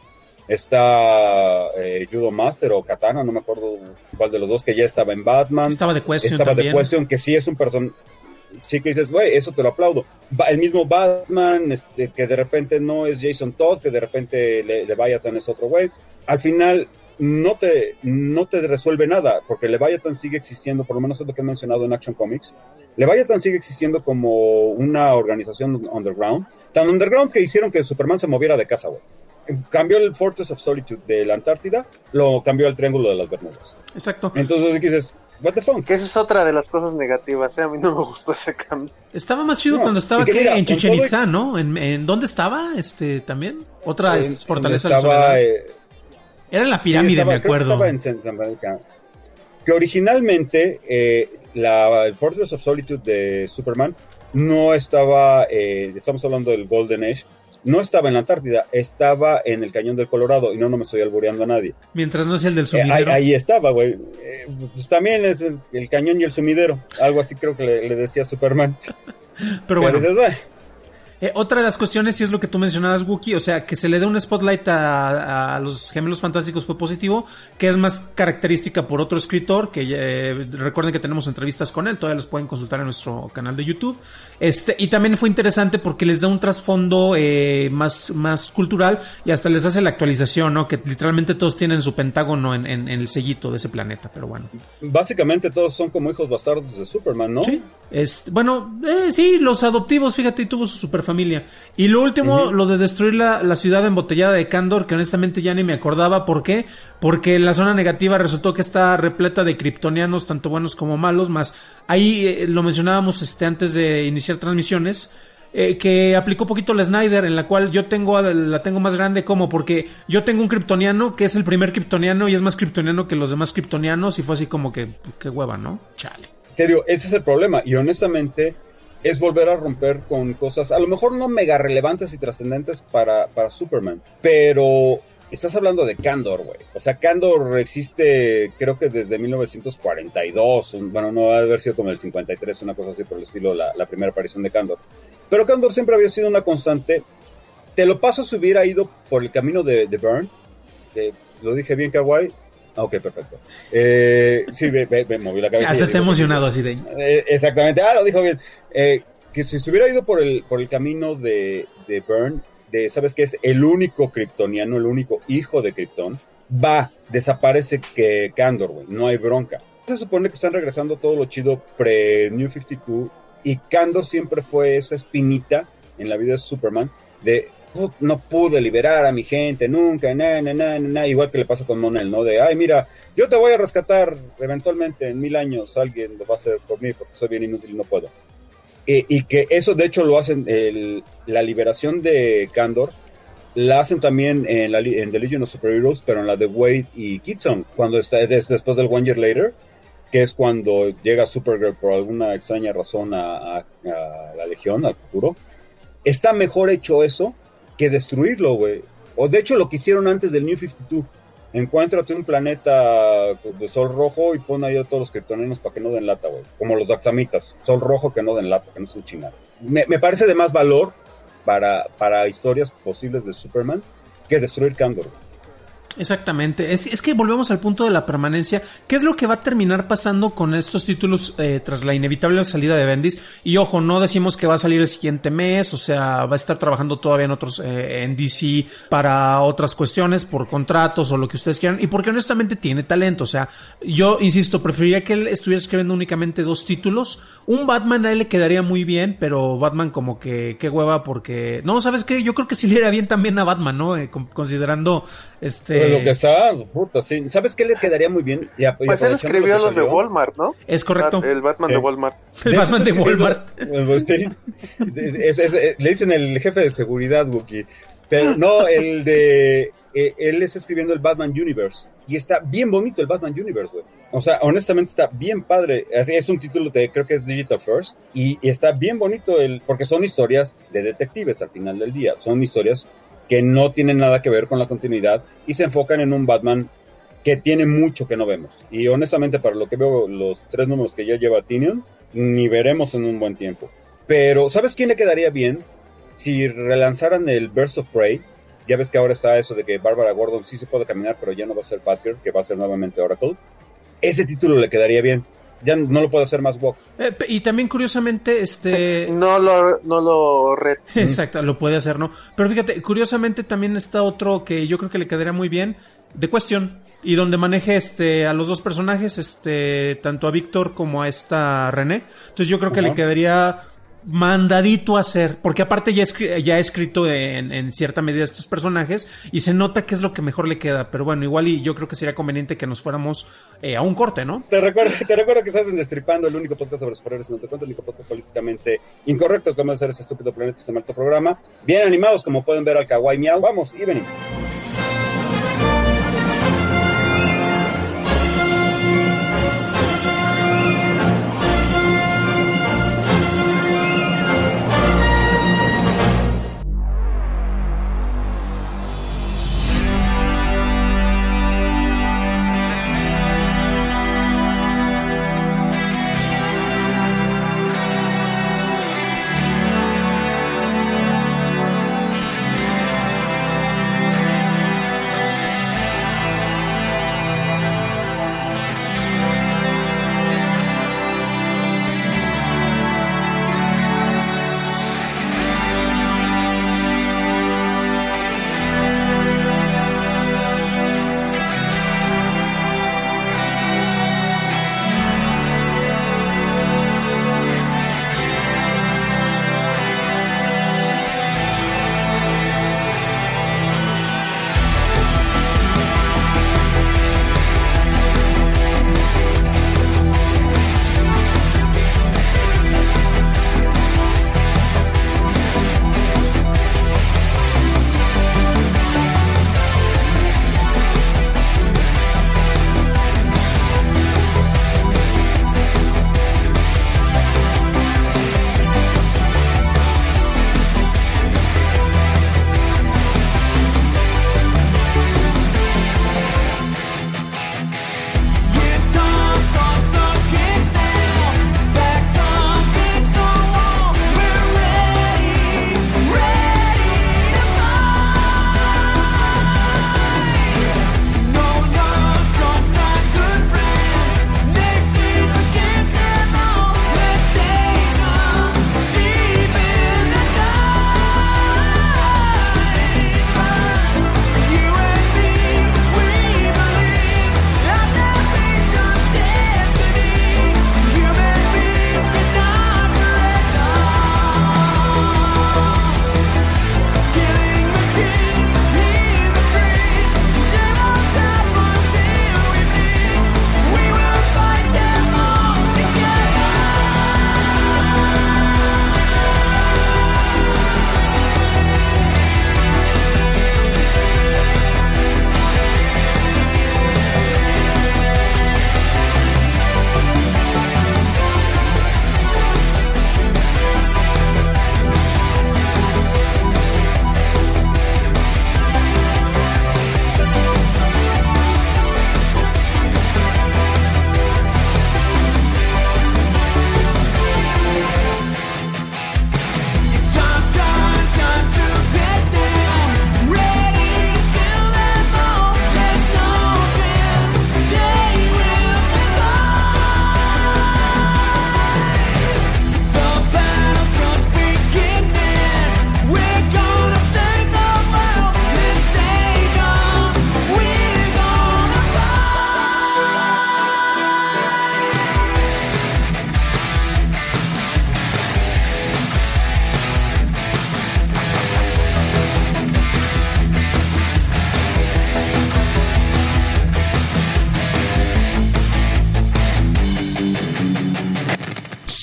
está eh, Judo Master o Katana, no me acuerdo cuál de los dos, que ya estaba en Batman. Estaba de Question Estaba también. de Question, que sí es un personaje, sí que dices, güey, eso te lo aplaudo. El mismo Batman, este, que de repente no es Jason Todd, que de repente le, Leviathan es otro güey. Al final no te, no te resuelve nada, porque Leviathan sigue existiendo, por lo menos es lo que he mencionado en Action Comics. Leviathan sigue existiendo como una organización underground, tan underground que hicieron que Superman se moviera de casa, güey. Cambió el Fortress of Solitude de la Antártida, lo cambió al Triángulo de las Bermudas. Exacto. Entonces aquí dices, what the fuck. Que esa es otra de las cosas negativas, ¿eh? A mí no me gustó ese cambio. Estaba más chido no, cuando estaba que mira, en Chichen Itza, ¿no? ¿En, ¿En dónde estaba? Este, también. Otra en, fortaleza de la soledad. Eh, Era en la pirámide, sí, estaba, me acuerdo. Estaba en Centroamérica. Que originalmente eh, la, el Fortress of Solitude de Superman no estaba, eh, estamos hablando del Golden Age, no estaba en la Antártida, estaba en el Cañón del Colorado, y no, no me estoy albureando a nadie. Mientras no sea el del sumidero. Eh, ahí, ahí estaba, güey. Eh, pues también es el, el cañón y el sumidero, algo así creo que le, le decía Superman. Pero bueno. Pero dices, bueno. Eh, otra de las cuestiones, y es lo que tú mencionabas, Wookie, o sea, que se le dé un spotlight a, a los Gemelos Fantásticos fue positivo, que es más característica por otro escritor, que eh, recuerden que tenemos entrevistas con él, todavía los pueden consultar en nuestro canal de YouTube, este y también fue interesante porque les da un trasfondo eh, más, más cultural y hasta les hace la actualización, ¿no? Que literalmente todos tienen su pentágono en, en, en el sellito de ese planeta, pero bueno. Básicamente todos son como hijos bastardos de Superman, ¿no? Sí, es, bueno, eh, sí, los adoptivos, fíjate, y tuvo su super familia. Y lo último, uh-huh. lo de destruir la, la ciudad embotellada de Kandor, que honestamente ya ni me acordaba. ¿Por qué? Porque la zona negativa resultó que está repleta de kryptonianos, tanto buenos como malos, más ahí eh, lo mencionábamos este antes de iniciar transmisiones, eh, que aplicó poquito la Snyder, en la cual yo tengo la tengo más grande, como porque yo tengo un kryptoniano que es el primer kryptoniano y es más kryptoniano que los demás kryptonianos, y fue así como que, qué hueva, ¿no? Chale. Te digo, ese es el problema, y honestamente es volver a romper con cosas, a lo mejor no mega relevantes y trascendentes para, para Superman, pero estás hablando de Kandor, güey. O sea, Kandor existe, creo que desde mil novecientos cuarenta y dos, un, bueno, no va a haber sido como el cincuenta y tres, una cosa así por el estilo, la, la primera aparición de Kandor. Pero Kandor siempre había sido una constante. Te lo paso si hubiera ido por el camino de, de Byrne, de, lo dije bien, Kawaii. Ok, perfecto. Eh, sí, me, me, me moví la cabeza. Hasta está emocionado así de... Eh, exactamente, ah, lo dijo bien. Eh, que si se hubiera ido por el, por el camino de, de Byrne, de, ¿sabes qué? Es el único kryptoniano, el único hijo de Krypton, va, desaparece que Kandor, güey, no hay bronca. Se supone que están regresando todo lo chido pre-New cincuenta y dos y Kandor siempre fue esa espinita en la vida de Superman de no pude liberar a mi gente nunca, na, na, na, na, igual que le pasa con Mon-El, ¿no? De, ay, mira, yo te voy a rescatar eventualmente en mil años, alguien lo va a hacer por mí porque soy bien inútil y no puedo. Eh, y que eso de hecho lo hacen, el, la liberación de Kandor la hacen también en, la, en The Legion of Superheroes, pero en la de Wade y Kitson, cuando está es después del One Year Later, que es cuando llega Supergirl por alguna extraña razón a, a, a la Legión, al futuro. Está mejor hecho eso que destruirlo, güey. O de hecho lo que hicieron antes del New cincuenta y dos. Encuéntrate un planeta de sol rojo y pon ahí a todos los kryptonianos para que no den lata, güey. Como los daxamitas. Sol rojo que no den lata, que no se chingan. Me, me parece de más valor para, para historias posibles de Superman que destruir Kandor. Exactamente, es, es que volvemos al punto de la permanencia. ¿Qué es lo que va a terminar pasando con estos títulos eh, tras la inevitable salida de Bendis? Y ojo, no decimos que va a salir el siguiente mes, o sea, va a estar trabajando todavía en otros, eh, en D C para otras cuestiones, por contratos o lo que ustedes quieran, y porque honestamente tiene talento. O sea, yo insisto, preferiría que él estuviera escribiendo únicamente dos títulos. Un Batman a él le quedaría muy bien, pero Batman como que, qué hueva, porque, no, ¿sabes qué? Yo creo que sí le iría bien también a Batman, ¿no? Eh, considerando, este... Lo que está, puta, sí. ¿Sabes qué le quedaría muy bien? Y a, pues y él escribió los de Walmart, ¿no? Es correcto. El Batman ¿Eh? de Walmart. El de Batman de Walmart. Es, es, es, le dicen el jefe de seguridad, Wookie. Pero no, el de... Eh, él está escribiendo el Batman Universe. Y está bien bonito el Batman Universe, güey. O sea, honestamente está bien padre. Es, es un título de, creo que es Digital First. Y, y está bien bonito el, porque son historias de detectives al final del día. Son historias que no tienen nada que ver con la continuidad y se enfocan en un Batman que tiene mucho que no vemos. Y honestamente, para lo que veo, los tres números que ya lleva Tynion, ni veremos en un buen tiempo. Pero, ¿sabes quién le quedaría bien? Si relanzaran el Birds of Prey. Ya ves que ahora está eso de que Bárbara Gordon sí se puede caminar, pero ya no va a ser Batgirl, que va a ser nuevamente Oracle. Ese título le quedaría bien. Ya no lo puede hacer más Vox. Eh, y también, curiosamente, este... No lo, no lo red. Exacto, lo puede hacer, ¿no? Pero fíjate, curiosamente también está otro que yo creo que le quedaría muy bien, de Cuestión, y donde maneje este a los dos personajes, este tanto a Víctor como a esta René. Entonces yo creo que uh-huh. le quedaría mandadito a hacer, porque aparte ya, escri- ya ha escrito en, en cierta medida estos personajes y se nota que es lo que mejor le queda, pero bueno, igual y yo creo que sería conveniente que nos fuéramos eh, a un corte, ¿no? Te recuerdo, te recuerdo que estás en Destripando, el único podcast sobre superhéroes, no te cuento, el único podcast políticamente incorrecto que vamos a hacer ese estúpido planeta, este malto programa, bien animados como pueden ver al Kawaii Miau, vamos y venimos.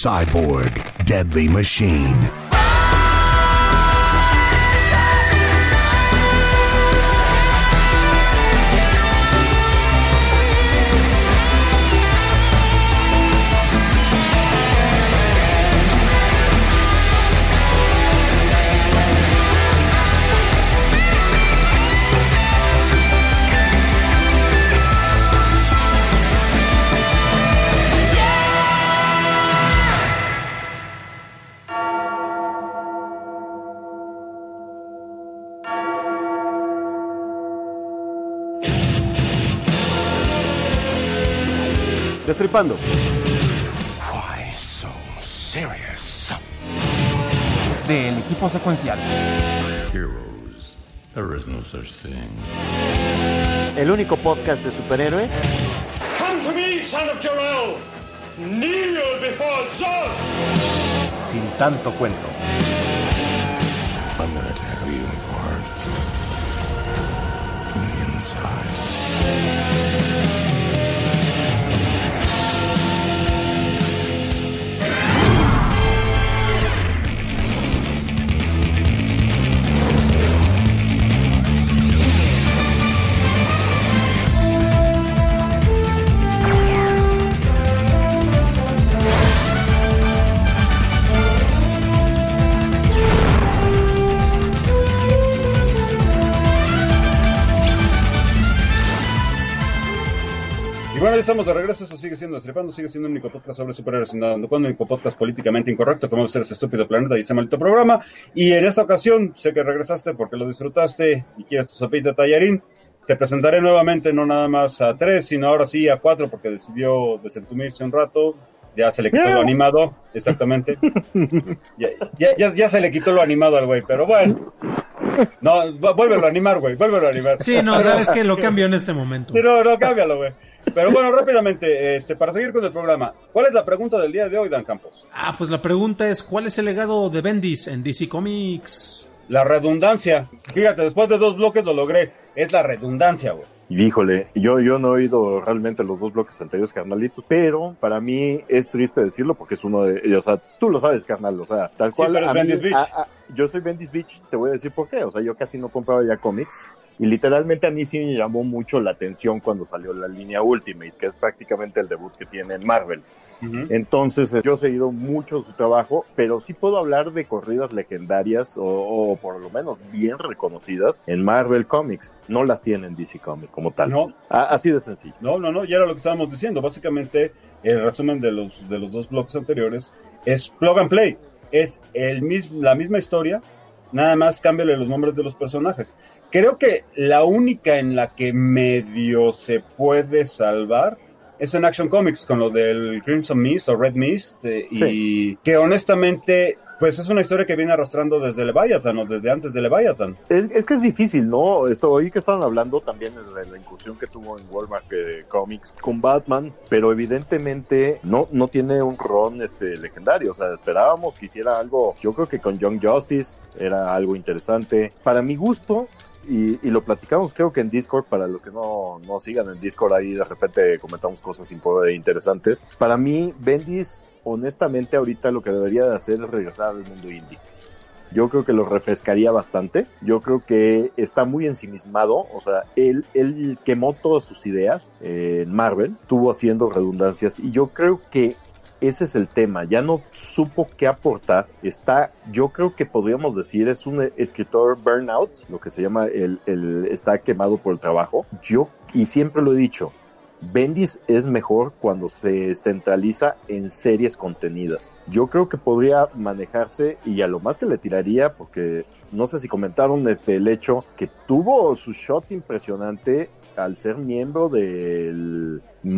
Cyborg, Deadly Machine. Destripando. Why so serious? Del equipo secuencial. Heroes. There is no such thing. El único podcast de superhéroes. Come to me, son of Jor-El. Kneel before Zod. Sin tanto cuento. I'm gonna tear you apart from the inside. Bueno, ya estamos de regreso, eso sigue siendo Destripando, sigue siendo un único podcast sobre superhéroes, sin nada, cuando un único podcast políticamente incorrecto, como ser este estúpido planeta y este maldito programa, y en esta ocasión, sé que regresaste porque lo disfrutaste y quieres tu sopita de tallarín, te presentaré nuevamente no nada más a tres, sino ahora sí a cuatro, porque decidió desentumirse un rato, ya se le quitó lo animado, exactamente, ya, ya, ya, ya se le quitó lo animado al güey, pero bueno. No, vuélvelo a animar, güey, vuélvelo a animar. Sí, no, pero, sabes que lo cambio en este momento. Sí, no, no, cámbialo, güey. Pero bueno, rápidamente, este, para seguir con el programa, ¿cuál es la pregunta del día de hoy, Dan Campos? Ah, pues la pregunta es, ¿cuál es el legado de Bendis en D C Comics? La redundancia. Fíjate, después de dos bloques lo logré. Es la redundancia, güey. Híjole, yo, yo no he oído realmente los dos bloques anteriores, carnalitos, pero para mí es triste decirlo porque es uno de ellos, o sea, tú lo sabes, carnal, o sea, tal cual. Sí, pero es a Bendis mí, Beach. A, a, yo soy Bendis Beach, te voy a decir por qué, o sea, yo casi no compraba ya cómics. Y literalmente a mí sí me llamó mucho la atención cuando salió la línea Ultimate, que es prácticamente el debut que tiene en Marvel. Uh-huh. Entonces, yo he seguido mucho su trabajo, pero sí puedo hablar de corridas legendarias o, o por lo menos bien reconocidas en Marvel Comics. No las tiene en D C Comics como tal. No. A, así de sencillo. No, no, no, ya era lo que estábamos diciendo. Básicamente, el resumen de los, de los dos bloques anteriores es plug and play. Es el mismo, la misma historia, nada más cámbiale los nombres de los personajes. Creo que la única en la que medio se puede salvar es en Action Comics con lo del Crimson Mist o Red Mist eh, sí. Y que honestamente pues es una historia que viene arrastrando desde Leviathan o desde antes de Leviathan. Es, es que es difícil, ¿no? Esto hoy que estaban hablando también de la, la incursión que tuvo en Walmart eh, Comics con Batman, pero evidentemente no, no tiene un ron este, legendario, o sea, esperábamos que hiciera algo, yo creo que con Young Justice era algo interesante. Para mi gusto, Y, y lo platicamos creo que en Discord, para los que no, no sigan en Discord, ahí de repente comentamos cosas interesantes. Para mí, Bendis, honestamente, ahorita lo que debería de hacer es regresar al mundo indie. Yo creo que lo refrescaría bastante. Yo creo que está muy ensimismado. O sea, él, él quemó todas sus ideas eh, en Marvel, estuvo haciendo redundancias, y yo creo que ese es el tema, ya no supo qué aportar. Está, yo creo que podríamos decir, es un escritor burnout, lo que se llama el, el está quemado por el trabajo. Yo, y siempre lo he dicho, Bendis es mejor cuando se centraliza en series contenidas. Yo creo que podría manejarse, y a lo más que le tiraría, porque no sé si comentaron este, el hecho que tuvo su shot impresionante al ser miembro del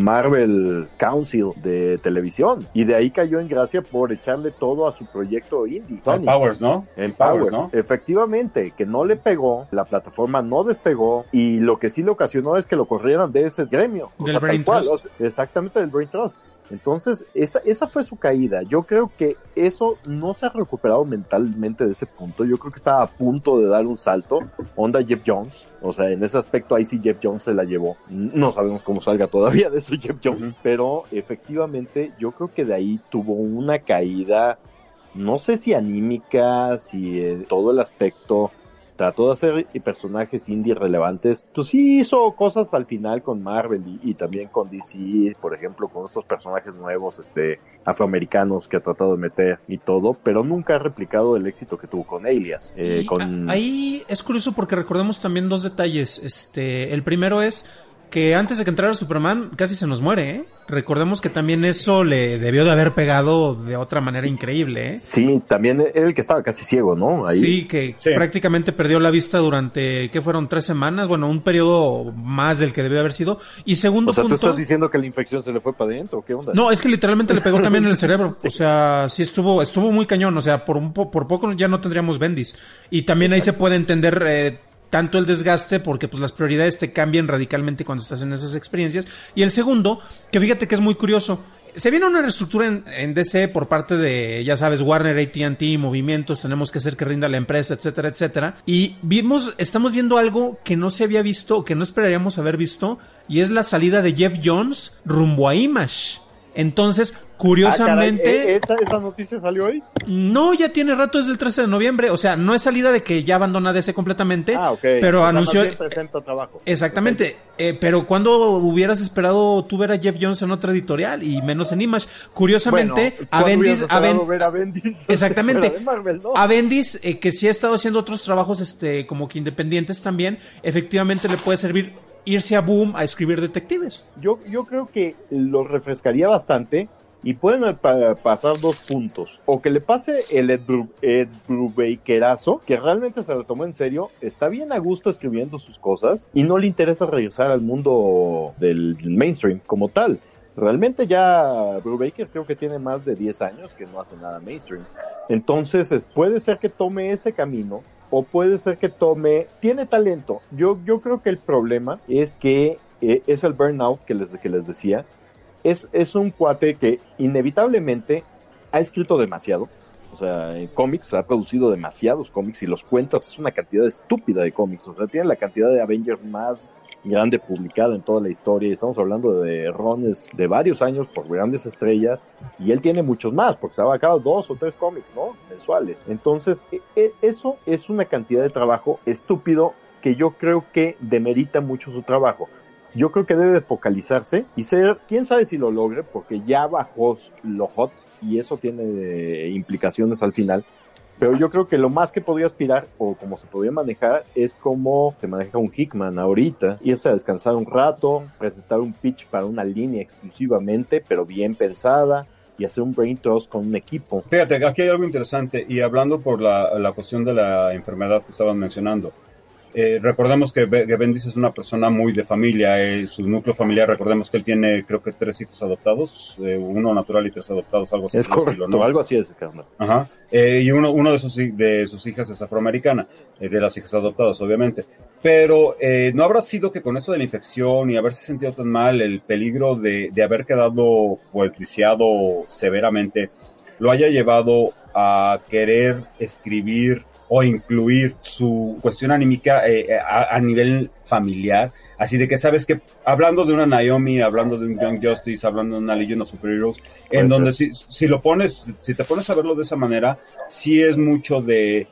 Marvel Council de televisión, y de ahí cayó en gracia por echarle todo a su proyecto indie. En Powers, ¿no? En Powers, ¿no? Efectivamente, que no le pegó, la plataforma no despegó, y lo que sí le ocasionó es que lo corrieran de ese gremio. Del o sea, Brain Trust. Cual, o sea, exactamente, del Brain Trust. Entonces, esa, esa fue su caída. Yo creo que eso no se ha recuperado mentalmente de ese punto. Yo creo que estaba a punto de dar un salto. Onda Jeff Jones. O sea, en ese aspecto ahí sí Jeff Jones se la llevó. No sabemos cómo salga todavía de eso Jeff Jones. Uh-huh. Pero efectivamente yo creo que de ahí tuvo una caída, no sé si anímica, si eh, todo el aspecto... Trató de hacer personajes indie relevantes. Pues sí hizo cosas al final con Marvel y, y también con D C, por ejemplo, con estos personajes nuevos, este, afroamericanos que ha tratado de meter y todo, pero nunca ha replicado el éxito que tuvo con Alias. Eh, con... Ahí es curioso porque recordemos también dos detalles. Este, el primero es que antes de que entrara Superman casi se nos muere, ¿eh? Recordemos que también eso le debió de haber pegado de otra manera increíble, ¿eh? Sí, también era el que estaba casi ciego, ¿no? Ahí. Sí, que sí. prácticamente perdió la vista durante, ¿qué fueron? Tres semanas, bueno, un periodo más del que debió haber sido. Y segundo punto... O sea, punto, ¿tú estás diciendo que la infección se le fue para adentro? ¿Qué onda? No, es que literalmente le pegó también en el cerebro. Sí. O sea, sí estuvo estuvo muy cañón. O sea, por, un po- por poco ya no tendríamos Bendis. Y también Exacto. ahí se puede entender... Eh, tanto el desgaste, porque pues las prioridades te cambian radicalmente cuando estás en esas experiencias. Y el segundo, que fíjate que es muy curioso, se viene una reestructura en, en D C por parte de, ya sabes, Warner, A T and T, movimientos, tenemos que hacer que rinda la empresa, etcétera, etcétera. Y vimos, estamos viendo algo que no se había visto, que no esperaríamos haber visto, y es la salida de Jeff Jones rumbo a Image. Entonces, curiosamente... Ah, caray, ¿esa, ¿Esa noticia salió hoy? No, ya tiene rato, desde el trece de noviembre. O sea, no es salida de que ya abandona D C completamente. Ah, ok. Pero o sea, anunció... Más bien presenta trabajo. Exactamente. Eh, pero ¿cuándo hubieras esperado tú ver a Jeff Jones en otra editorial? Y menos en Image. Curiosamente, bueno, a Bendis... A, Ben... ver a Bendis Exactamente. Marvel, ¿no? A Bendis, eh, que sí ha estado haciendo otros trabajos este como que independientes también, efectivamente le puede servir... irse a Boom a escribir detectives. Yo, yo creo que lo refrescaría bastante y pueden pa- pasar dos puntos. O que le pase el Ed, Bru- Ed Brubakerazo, que realmente se lo tomó en serio, está bien a gusto escribiendo sus cosas y no le interesa regresar al mundo del mainstream como tal. Realmente ya Brubaker creo que tiene más de diez años que no hace nada mainstream. Entonces es, puede ser que tome ese camino o puede ser que tome... Tiene talento. Yo, yo creo que el problema es que eh, es el burnout que les, que les decía. Es, es un cuate que inevitablemente ha escrito demasiado. O sea, en cómics ha producido demasiados cómics y los cuentas, es una cantidad estúpida de cómics. O sea, tiene la cantidad de Avengers más grande publicada en toda la historia. Y estamos hablando de runs de varios años por grandes estrellas. Y él tiene muchos más, porque se ha sacado dos o tres cómics, ¿no? Mensuales. Entonces, e- eso es una cantidad de trabajo estúpido que yo creo que demerita mucho su trabajo. Yo creo que debe de focalizarse y ser, quién sabe si lo logre, porque ya bajó lo hot y eso tiene eh, implicaciones al final. Pero yo creo que lo más que podría aspirar, o como se podría manejar, es como se maneja un Hickman ahorita. Irse a descansar un rato, presentar un pitch para una línea exclusivamente, pero bien pensada, y hacer un brain trust con un equipo. Fíjate, aquí hay algo interesante, y hablando por la, la cuestión de la enfermedad que estaban mencionando. Eh, recordemos que, que Bendis es una persona muy de familia, eh, su núcleo familiar, recordemos que él tiene creo que tres hijos adoptados, eh, uno natural y tres adoptados, algo así. Es correcto, estilo, ¿no? Algo así es, carnal. Ajá, eh, y uno, uno de, sus, de sus hijas es afroamericana, eh, de las hijas adoptadas obviamente, pero eh, no habrá sido que con eso de la infección y haberse sentido tan mal, el peligro de, de haber quedado pues lisiado severamente, lo haya llevado a querer escribir o incluir su cuestión anímica eh, a, a nivel familiar, así de que sabes que hablando de una Naomi, hablando de un Young Justice, hablando de una Legion of Superheroes, en donde si, si lo pones, si te pones a verlo de esa manera, sí es mucho de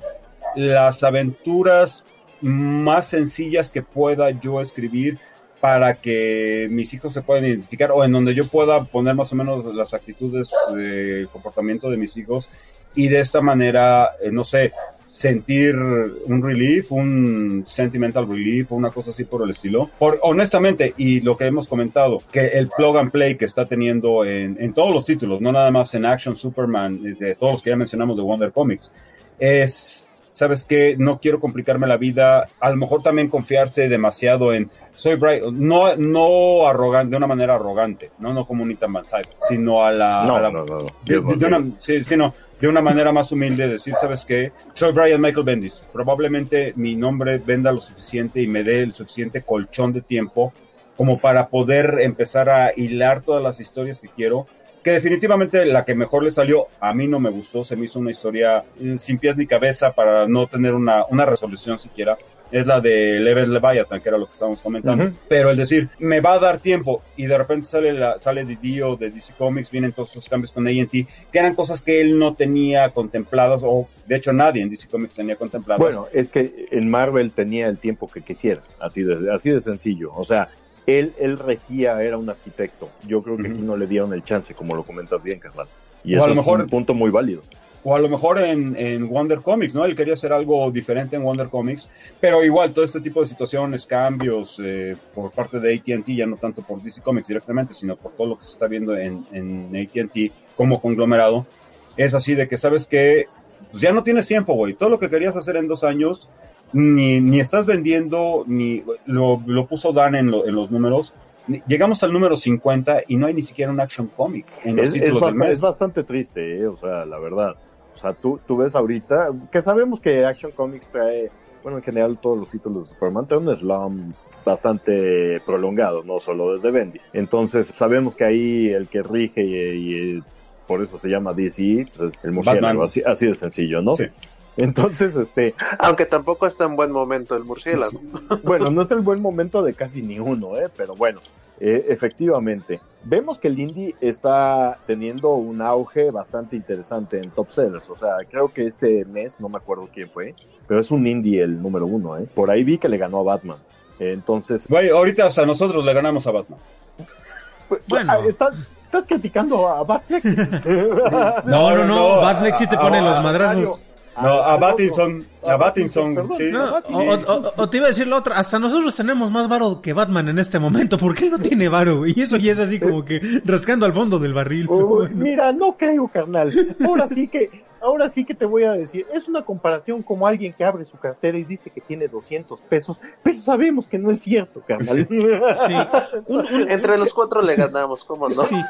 las aventuras más sencillas que pueda yo escribir para que mis hijos se puedan identificar, o en donde yo pueda poner más o menos las actitudes de comportamiento de mis hijos, y de esta manera, eh, no sé, sentir un relief, un sentimental relief, o una cosa así por el estilo. Por, honestamente, y lo que hemos comentado, que el plug and play que está teniendo en, en todos los títulos, no nada más en Action, Superman, de todos los que ya mencionamos de Wonder Comics, es, ¿sabes qué? No quiero complicarme la vida, a lo mejor también confiarse demasiado en soy Brian, no, no arrogante, de una manera arrogante, no, no como un Ethan Van Sciver, sino a la... No, a la no, no, no. De, de, de una, sí, sí, no, de una manera más humilde, decir, ¿sabes qué? Soy Brian Michael Bendis, probablemente mi nombre venda lo suficiente y me dé el suficiente colchón de tiempo como para poder empezar a hilar todas las historias que quiero que definitivamente la que mejor le salió, a mí no me gustó, se me hizo una historia sin pies ni cabeza para no tener una, una resolución siquiera, es la de Level Leviathan, que era lo que estábamos comentando, uh-huh. Pero el decir, me va a dar tiempo, y de repente sale la, sale D D O de D C Comics, vienen todos los cambios con A and T, que eran cosas que él no tenía contempladas, o de hecho nadie en D C Comics tenía contempladas. Bueno, es que en Marvel tenía el tiempo que quisiera, así de, así de sencillo, o sea, él, él regía, era un arquitecto, yo creo que uh-huh. aquí no le dieron el chance, como lo comentas bien, carnal, y o eso a lo es mejor, un punto muy válido. O a lo mejor en, en Wonder Comics, ¿no? Él quería hacer algo diferente en Wonder Comics, pero igual todo este tipo de situaciones, cambios eh, por parte de A T and T, ya no tanto por D C Comics directamente, sino por todo lo que se está viendo en, en A T and T como conglomerado, es así de que sabes que pues ya no tienes tiempo, güey. Todo lo que querías hacer en dos años, ni, ni estás vendiendo, ni lo, lo puso Dan en, lo, en los números. Llegamos al número cincuenta y no hay ni siquiera un Action Comic en los es, títulos es, del bastante, mes. es bastante triste, eh, o sea, la verdad. O sea, tú, tú ves ahorita, que sabemos que Action Comics trae, bueno, en general todos los títulos de Superman trae un slump bastante prolongado, no solo desde Bendis. Entonces, sabemos que ahí el que rige y, y por eso se llama D C, pues es el murciélago, así, así de sencillo, ¿no? Sí. Entonces, este... Aunque tampoco está en buen momento el murciélago. Bueno, no es el buen momento de casi ni uno, ¿eh? Pero bueno, eh, efectivamente. Vemos que el indie está teniendo un auge bastante interesante en top sellers. O sea, creo que este mes, no me acuerdo quién fue, pero es un indie el número uno, ¿eh? Por ahí vi que le ganó a Batman. Eh, entonces... Güey, ahorita hasta nosotros le ganamos a Batman. Pues, bueno... ¿Estás, ¿Estás criticando a Batfleck? no, no, no. Batfleck sí te pone los madrazos. No, a Battinson, a Battinson, sí. No, o, o, o te iba a decir la otra, hasta nosotros tenemos más varo que Batman en este momento, ¿por qué no tiene varo? Y eso ya es así como que rascando al fondo del barril. Oh, bueno. Mira, no creo, carnal. Ahora sí que, ahora sí que te voy a decir, es una comparación como alguien que abre su cartera y dice que tiene doscientos pesos, pero sabemos que no es cierto, carnal. Sí. Un, un, Entre los cuatro le ganamos, ¿cómo no? Sí.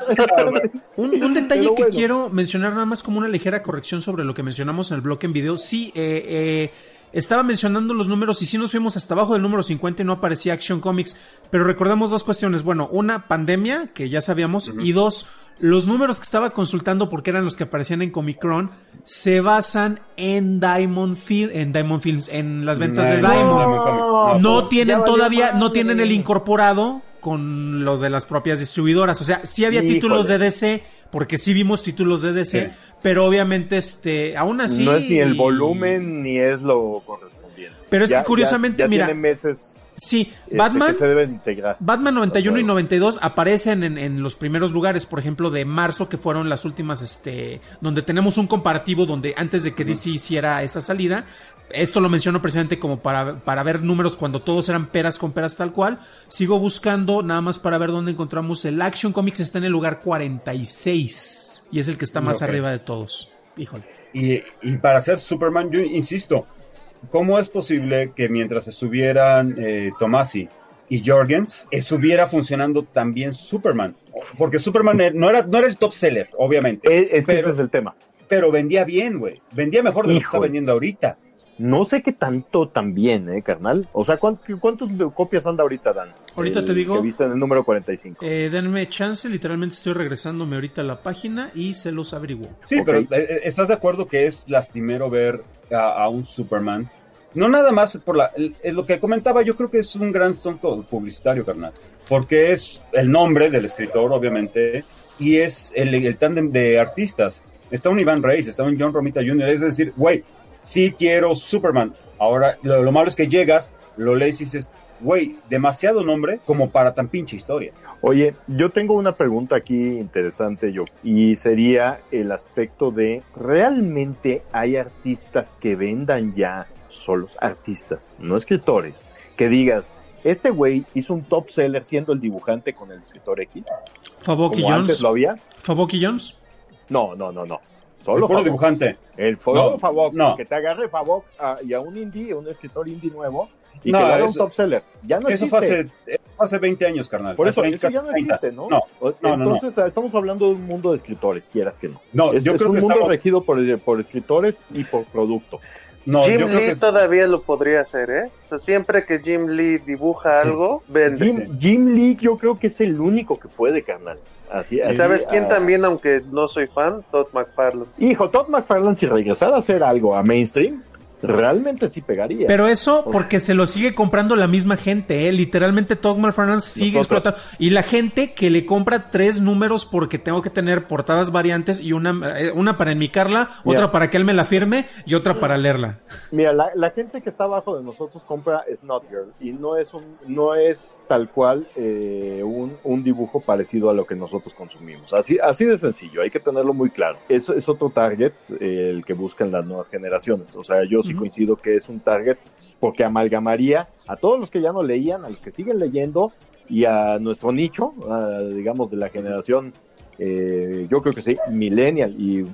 un, un detalle pero que bueno. quiero mencionar nada más como una ligera corrección sobre lo que mencionamos en el bloque en video. Sí, eh, eh, estaba mencionando los números y sí nos fuimos hasta abajo del número cincuenta y no aparecía Action Comics, pero recordamos dos cuestiones. Bueno, una, pandemia, que ya sabíamos, uh-huh. y dos, los números que estaba consultando, porque eran los que aparecían en Comicron, se basan en Diamond Film, en Diamond Films, en las ventas no, de Diamond. No, no, no tienen todavía, no tienen el incorporado con lo de las propias distribuidoras. O sea, sí había Híjole. títulos de D C, porque sí vimos títulos de D C, sí. pero obviamente, este, aún así... No es ni el volumen, ni es lo correspondiente. Pero es ya, que curiosamente, ya, ya mira... tiene meses... Sí, Batman, este, que se deben integrar. Batman noventa y uno y noventa y dos aparecen en, en los primeros lugares, por ejemplo, de marzo, que fueron las últimas, este, donde tenemos un comparativo donde antes de que D C hiciera esa salida, esto lo menciono precisamente como para, para ver números cuando todos eran peras con peras tal cual. Sigo buscando nada más para ver dónde encontramos el Action Comics, está en el lugar cuarenta y seis y es el que está más okay. arriba de todos. Híjole. Y, y para hacer Superman, yo insisto, ¿cómo es posible que mientras estuvieran eh, Tomasi y Jorgens estuviera funcionando también Superman? Porque Superman no era, no era el top seller, obviamente. Es, es que pero, ese es el tema. Pero vendía bien, güey. Vendía mejor de Hijo. lo que está vendiendo ahorita. No sé qué tanto también, ¿eh, carnal? O sea, ¿cuántas copias anda ahorita, Dan? Ahorita el, te digo... Que viste en el número cuarenta y cinco. Eh, denme chance, literalmente estoy regresándome ahorita a la página y se los averiguo. Sí, okay. pero eh, ¿estás de acuerdo que es lastimero ver a, a un Superman? No nada más por la... El, el, lo que comentaba, yo creo que es un gran stunt publicitario, carnal. Porque es el nombre del escritor, obviamente, y es el, el tándem de artistas. Está un Iván Reis, está un John Romita junior Es decir, güey, sí quiero Superman. Ahora, lo, lo malo es que llegas, lo lees y dices, güey, demasiado nombre como para tan pinche historia. Oye, yo tengo una pregunta aquí interesante, yo, y sería el aspecto de, ¿realmente hay artistas que vendan ya solos? Artistas, no escritores, que digas, este güey hizo un top seller siendo el dibujante con el escritor X. Fabok y Jones. ¿Antes lo había? ¿Fabok y Jones? No, no, no, no. Solo el dibujante. El solo no, Fabok, no. que te agarre Fabok a, y a un indie, a un escritor indie nuevo, y no, que le haga eso, un top seller. Ya no eso existe. Fue hace, eso fue hace veinte años, carnal. Por eso, veinte, eso ya no existe, ¿no? No, no Entonces, no, no. estamos hablando de un mundo de escritores, quieras que no. No, es, yo es creo un que mundo estamos... regido por, por escritores y por producto. No, Jim yo creo Lee que... todavía lo podría hacer, ¿eh? O sea, siempre que Jim Lee dibuja sí. algo, vende. Jim, Jim Lee yo creo que es el único que puede, carnal. Así, ¿Y así, sabes quién uh... también, aunque no soy fan? Todd McFarlane. Hijo, Todd McFarlane, si regresara a hacer algo a mainstream, realmente sí pegaría. Pero eso porque se lo sigue comprando la misma gente, ¿eh? Literalmente Todd McFarlane sigue Nosotros. explotando. Y la gente que le compra tres números porque tengo que tener portadas variantes y una, una para enmicarla, Mira. otra para que él me la firme y otra para leerla. Mira, la, la gente que está abajo de nosotros compra Snot Girl y no es un, no es tal cual eh, un, un dibujo parecido a lo que nosotros consumimos. Así, así de sencillo, hay que tenerlo muy claro. Es, es otro target eh, el que buscan las nuevas generaciones. O sea, yo sí coincido que es un target porque amalgamaría a todos los que ya no leían, a los que siguen leyendo y a nuestro nicho, a, digamos, de la generación, eh, yo creo que sí, millennial y,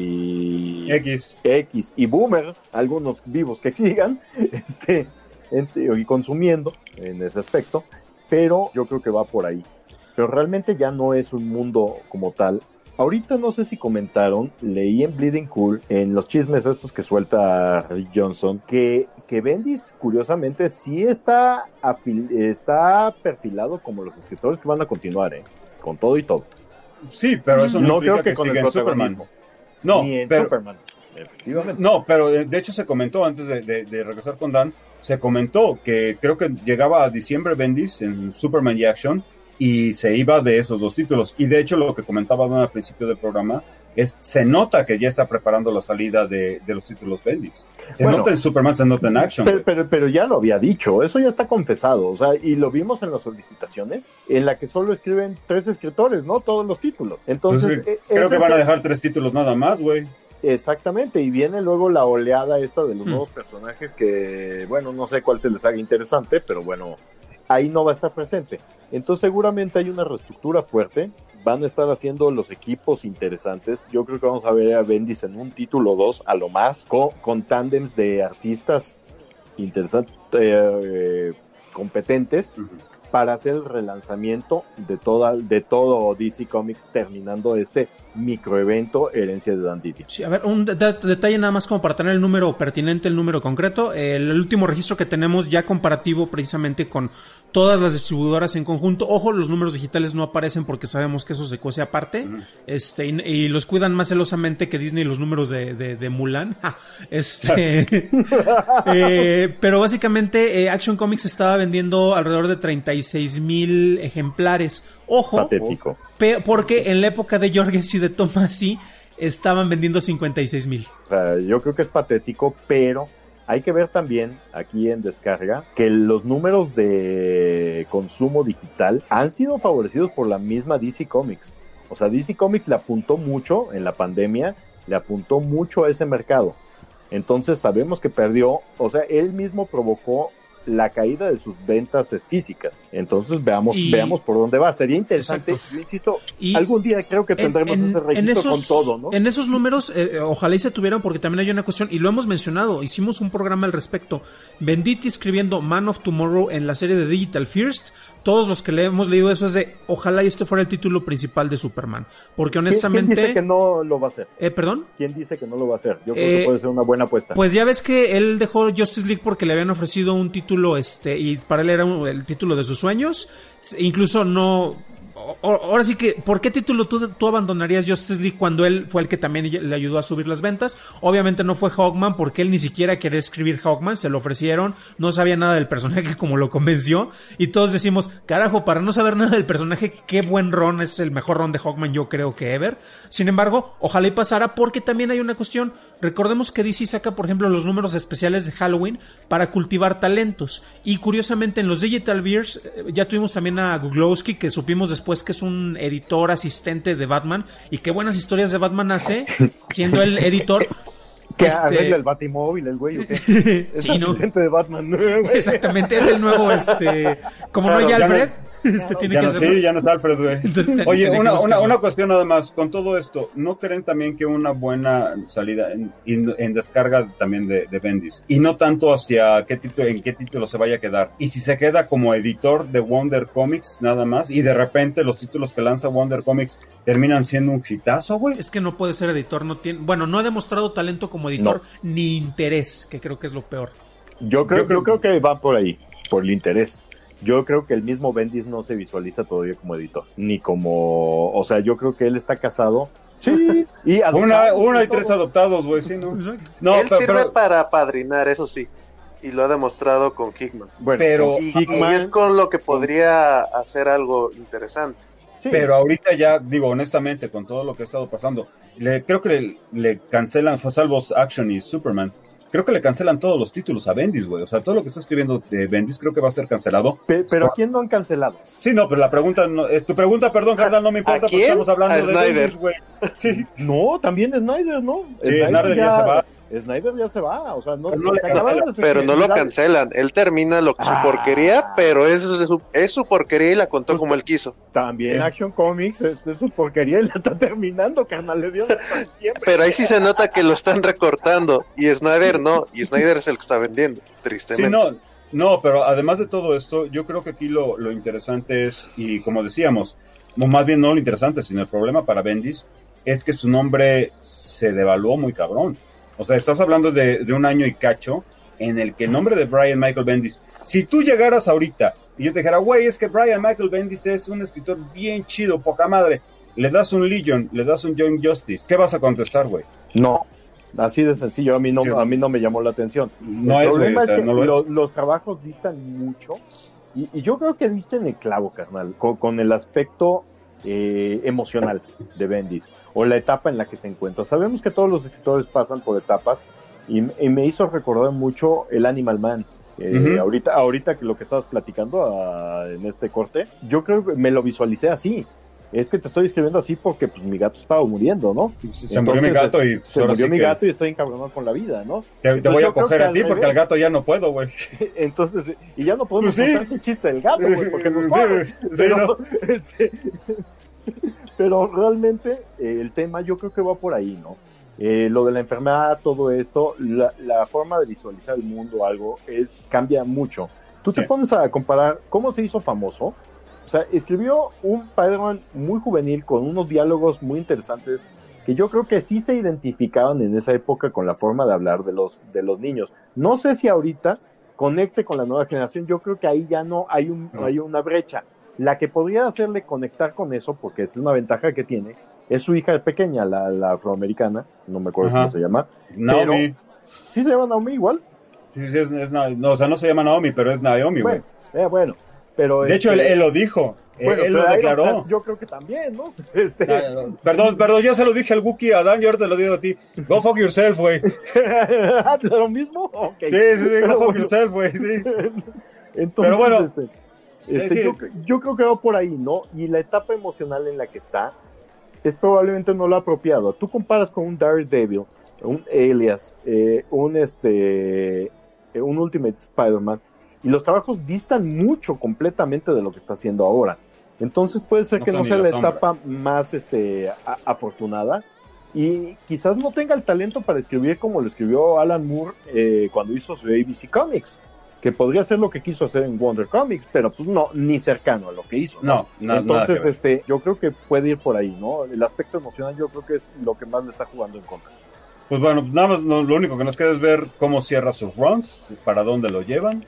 y X. X y boomer, algunos vivos que sigan, este, y consumiendo en ese aspecto, pero yo creo que va por ahí. Pero realmente ya no es un mundo como tal. Ahorita no sé si comentaron, leí en Bleeding Cool, en los chismes estos que suelta Rick Johnson, que, que Bendis, curiosamente, sí está, afil- está perfilado como los escritores que van a continuar, ¿eh? Con todo y todo. Sí, pero eso no, no implica creo que, que con el protagonismo. No, Ni en pero, Superman, efectivamente. No, pero de hecho se comentó, antes de, de, de regresar con Dan, se comentó que creo que llegaba a diciembre Bendis en Superman y Action, y se iba de esos dos títulos. Y de hecho lo que comentaba al principio del programa es, se nota que ya está preparando la salida de, de los títulos Bendis. Se bueno, nota en Superman, se nota en Action. Pero, pero, pero ya lo había dicho, eso ya está confesado, o sea, y lo vimos en las solicitaciones, en la que solo escriben tres escritores, ¿no? Todos los títulos. Entonces, pues, creo que van a dejar tres títulos nada más, güey. Exactamente, y viene luego la oleada esta de los hmm. nuevos personajes que, bueno, no sé cuál se les haga interesante, pero bueno, ahí no va a estar presente. Entonces seguramente hay una reestructura fuerte, van a estar haciendo los equipos interesantes. Yo creo que vamos a ver a Bendis en un título dos a lo más, con, con tándems de artistas interesantes, eh, competentes, uh-huh. para hacer el relanzamiento de, toda, de todo D C Comics, terminando este microevento Herencia de Dan Didio. Sí, a ver, un de- de- detalle nada más como para tener el número pertinente, el número concreto. El, el último registro que tenemos ya comparativo precisamente con todas las distribuidoras en conjunto. Ojo, los números digitales no aparecen porque sabemos que eso se cuece aparte. Uh-huh. Este, y, y los cuidan más celosamente que Disney los números de, de, de Mulan. este, eh, pero básicamente eh, Action Comics estaba vendiendo alrededor de treinta y seis mil ejemplares. Ojo, patético. Pe- porque en la época de Jorges y de Tomasi estaban vendiendo cincuenta y seis mil. O sea, yo creo que es patético, pero hay que ver también aquí en Descarga que los números de consumo digital han sido favorecidos por la misma D C Comics. O sea, D C Comics le apuntó mucho en la pandemia, le apuntó mucho a ese mercado. Entonces sabemos que perdió, o sea, él mismo provocó la caída de sus ventas físicas. Entonces veamos y... veamos por dónde va. Sería interesante. Exacto. Yo insisto, y algún día creo que tendremos en, en, ese registro esos, con todo, ¿no? En esos números, eh, ojalá y se tuvieran, porque también hay una cuestión, y lo hemos mencionado, hicimos un programa al respecto. Venditti escribiendo Man of Tomorrow en la serie de Digital First. Todos los que le hemos leído eso es de, ojalá y este fuera el título principal de Superman. Porque honestamente... ¿Quién dice que no lo va a hacer? Eh, ¿Perdón? ¿Quién dice que no lo va a hacer? Yo creo eh, que puede ser una buena apuesta. Pues ya ves que él dejó Justice League porque le habían ofrecido un título, este, y para él era un, el título de sus sueños. Incluso no... Ahora sí que, ¿por qué título tú, tú abandonarías Justice League cuando él fue el que también le ayudó a subir las ventas? Obviamente no fue Hawkman, porque él ni siquiera quería escribir Hawkman, se lo ofrecieron, no sabía nada del personaje como lo convenció, y todos decimos, carajo, para no saber nada del personaje, qué buen ron, es el mejor ron de Hawkman yo creo que ever. Sin embargo, ojalá y pasara, porque también hay una cuestión, recordemos que D C saca por ejemplo los números especiales de Halloween para cultivar talentos, y curiosamente en los Digital Beers, ya tuvimos también a Guglowski, que supimos después que es un editor asistente de Batman y qué buenas historias de Batman hace siendo el editor. Que este... arregla el Batimóvil, el güey, ¿o qué? Es sí, asistente ¿no? de Batman. Exactamente, es el nuevo, este, como no hay Alfred. Este tiene ya que no, hacerlo. sí, ya no está Alfred, güey. Entonces, te- Oye, tiene que una, una, buscarlo. una cuestión nada más, con todo esto, ¿no creen también que una buena salida en, en, en descarga también de, de Bendis? Y no tanto hacia qué título, en qué título se vaya a quedar. Y si se queda como editor de Wonder Comics nada más, y de repente los títulos que lanza Wonder Comics terminan siendo un hitazo, güey. Es que no puede ser editor, no tiene, bueno, no ha demostrado talento como editor No. ni interés, que creo que es lo peor. Yo creo, Yo creo- yo creo que va por ahí, por el interés. Yo creo que el mismo Bendis no se visualiza todavía como editor, ni como, o sea, yo creo que él está casado. Sí, y Una, adoptado, una y todo. tres adoptados, güey, sí, ¿no? No, Él pero, sirve pero- para padrinar, eso sí. Y lo ha demostrado con Hickman. Bueno, pero- Y, Hickman- y es con lo que podría hacer algo interesante. sí. Pero ahorita ya, digo, honestamente, con todo lo que ha estado pasando, le, creo que le, le cancelan, fue salvo Action y Superman, creo que le cancelan todos los títulos a Bendis, güey. O sea, todo lo que está escribiendo de Bendis creo que va a ser cancelado. Pe- pero ¿a quién no han cancelado? Sí, no, pero la pregunta, no, es tu pregunta, perdón, carnal, no me importa porque quién? estamos hablando A de Snyder. Bendis, güey. Sí, No, también Snyder, ¿no? Sí, Snyder ya se va. Snyder ya se va, o sea, no, Pero no le se acabaron las Pero no lo exclusividades. cancelan. Él termina lo, su Ah. porquería, pero es su, es su porquería y la contó Pues, como él quiso. También Action Comics es, es su porquería y la está terminando, carnal, le dio hasta diciembre. Pero ahí sí se nota que lo están recortando. Y Snyder no. Y Snyder es el que está vendiendo, sí, tristemente. no, no, pero además de todo esto, yo creo que aquí lo, lo interesante es, y como decíamos, no, más bien no lo interesante, sino el problema para Bendis, es que su nombre se devaluó muy cabrón. O sea, estás hablando de, de un año y cacho en el que el nombre de Brian Michael Bendis, si tú llegaras ahorita y yo te dijera, güey, es que Brian Michael Bendis es un escritor bien chido, poca madre, le das un Legion, le das un Young Justice, ¿qué vas a contestar, güey? No, así de sencillo, a mí no, Sí. a mí no me llamó la atención. No el es, problema güey, o es sea, que no lo es. lo- los trabajos distan mucho y, y yo creo que distan el clavo, carnal, con, con el aspecto eh, emocional de Bendis o la etapa en la que se encuentra. Sabemos que todos los escritores pasan por etapas y, y me hizo recordar mucho el Animal Man. Eh, Ujú. ahorita, ahorita que lo que estabas platicando ah, en este corte, yo creo que me lo visualicé así. Es que te estoy escribiendo así porque pues mi gato estaba muriendo, ¿no? Se murió mi gato y se ahora murió sí mi que gato y estoy encabronado con la vida, ¿no? Te, te Entonces, voy yo a creo coger que a al ti porque revés. al gato ya no puedo, güey. Entonces, y ya no podemos Pues sí. contar el chiste del gato, güey, porque nos Sí, corre. sí, pero, no. este, pero realmente eh, el tema yo creo que va por ahí, ¿no? Eh, lo de la enfermedad, todo esto, la, la forma de visualizar el mundo, algo, es cambia mucho. Tú te Sí. pones a comparar cómo se hizo famoso. O sea, escribió un Spider-Man muy juvenil con unos diálogos muy interesantes que yo creo que sí se identificaban en esa época con la forma de hablar de los, de los niños. No sé si ahorita conecte con la nueva generación, yo creo que ahí ya no hay, un, No. hay una brecha. La que podría hacerle conectar con eso, porque es una ventaja que tiene, es su hija pequeña, la, la afroamericana, no me acuerdo Ajá. cómo se llama. Naomi. Pero, ¿sí se llama Naomi igual? Sí, sí, es, es Na- no, o sea, no se llama Naomi, pero es Naomi, güey. Bueno, eh, bueno, pero... De hecho, él, este, él lo dijo. Él- bueno, él pero lo ahí declaró. yo creo que también, ¿no? Este, Ah, no, Perdón, perdón, yo se lo dije al Wookiee, a Dan, y ahora te lo digo a ti. Go fuck yourself, güey. ¿Lo mismo? Ok. Sí, sí, sí, Pero go fuck bueno. yourself, güey, sí. Entonces, Pero bueno, este, este, sí. yo, yo creo que va por ahí, ¿no? Y la etapa emocional en la que está es probablemente no lo apropiado. Tú comparas con un Daredevil, un Alias, eh, un, este, eh, un Ultimate Spider-Man, y los trabajos distan mucho completamente de lo que está haciendo ahora. Entonces puede ser No que son no ni sea la la sombra. etapa más este, a- afortunada, y quizás no tenga el talento para escribir como lo escribió Alan Moore eh, cuando hizo su A B C Comics, que podría ser lo que quiso hacer en Wonder Comics, pero pues no, ni cercano a lo que hizo. No, na- Entonces, nada que ver. este, yo creo que puede ir por ahí, ¿no? El aspecto emocional yo creo que es lo que más le está jugando en contra. Pues bueno, nada más no, lo único que nos queda es ver cómo cierra sus runs, para dónde lo llevan.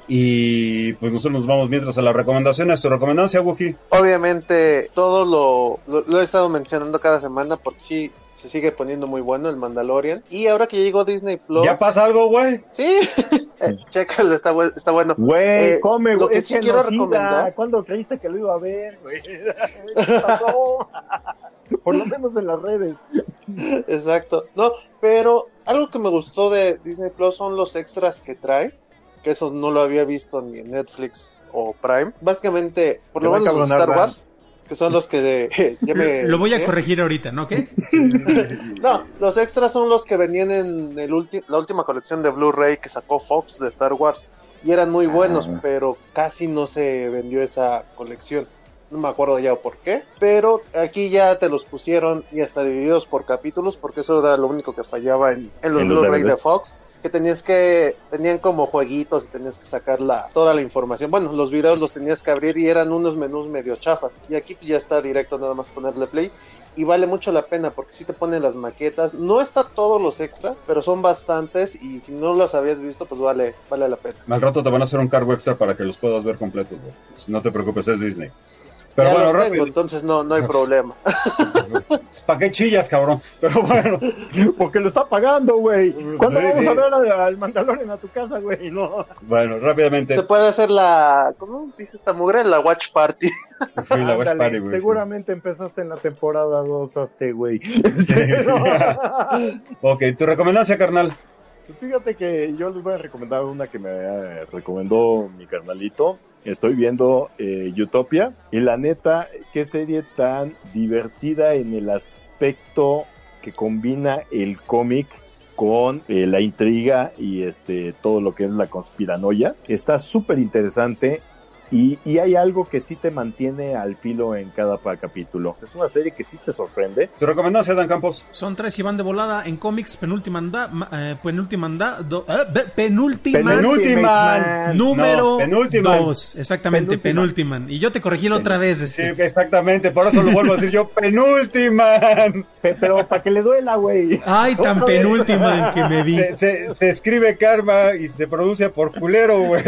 Y pues nosotros nos vamos mientras a las recomendaciones. ¿Tu recomendación, Wookie? Obviamente, todo lo, lo, lo he estado mencionando cada semana porque sí se sigue poniendo muy bueno el Mandalorian. Y ahora que ya llegó Disney Plus. ¿Ya pasa algo, güey? Sí, eh, chécalo, está, bu- está bueno. Güey, Eh, come, lo güey, que es sí quiero genocida. recomendar. ¿Cuándo creíste que lo iba a ver, güey? ¿Qué pasó? Por lo menos en las redes. Exacto. No, pero algo que me gustó de Disney Plus son los extras que trae. Que eso no lo había visto ni en Netflix o Prime. Básicamente, por Se lo va a menos los encabronar, Star Dan. Wars, que son los que de, ya me, Lo voy a ¿sí? corregir ahorita, ¿no? ¿Qué? No, los extras son los que venían en el ulti- la última colección de Blu-ray que sacó Fox de Star Wars. y eran muy buenos, Ah. pero casi no se vendió esa colección. No me acuerdo ya por qué, pero aquí ya te los pusieron y hasta divididos por capítulos, porque eso era lo único que fallaba en, en los En los Blu-ray D V Ds. de Fox, que tenías que, tenían como jueguitos y tenías que sacar la, toda la información. Bueno, los videos los tenías que abrir y eran unos menús medio chafas, y aquí ya está directo, nada más ponerle play, y vale mucho la pena, porque si te ponen las maquetas, no está todos los extras, pero son bastantes, y si no los habías visto, pues vale, vale la pena. Al rato te van a hacer un cargo extra para que los puedas ver completos, güey. Si no te preocupes, es Disney. Pero ya bueno, los rápido. tengo, entonces no, no hay problema. ¿Para qué chillas, cabrón? Pero bueno. Porque lo está pagando, güey. ¿Cuándo Sí, vamos sí. a ver al, al Mandalorian a tu casa, güey? No. Bueno, rápidamente. Se puede hacer la, ¿cómo dice esta mugre? La watch party. Sí, la Watch Ándale, Party, güey. seguramente empezaste en la temporada dos, este, güey. Sí. Ok, tu recomendancia, carnal. Fíjate que yo les voy a recomendar una que me eh, recomendó mi carnalito. Estoy viendo eh, Utopia y la neta, qué serie tan divertida en el aspecto que combina el cómic con eh, la intriga y este todo lo que es la conspiranoia. Está súper interesante. Y, y hay algo que sí te mantiene al filo en cada pa- capítulo. Es una serie que sí te sorprende. Tu recomendancia, Dan Campos. Son tres y van de volada en cómics. Penúltima anda, ma- eh, penúltima anda, do- eh, be- penúltima, Penúltima. número No, penúltima. dos, exactamente, Penúltima. penúltima. Y yo te corregí la otra vez. Sí, Este. exactamente. Por eso lo vuelvo a decir yo. Penúltima. Pe- Pero para que le duela, güey. Ay, tan Otra vez. penúltima que me vi. Se, se, se escribe karma y se pronuncia por culero, güey.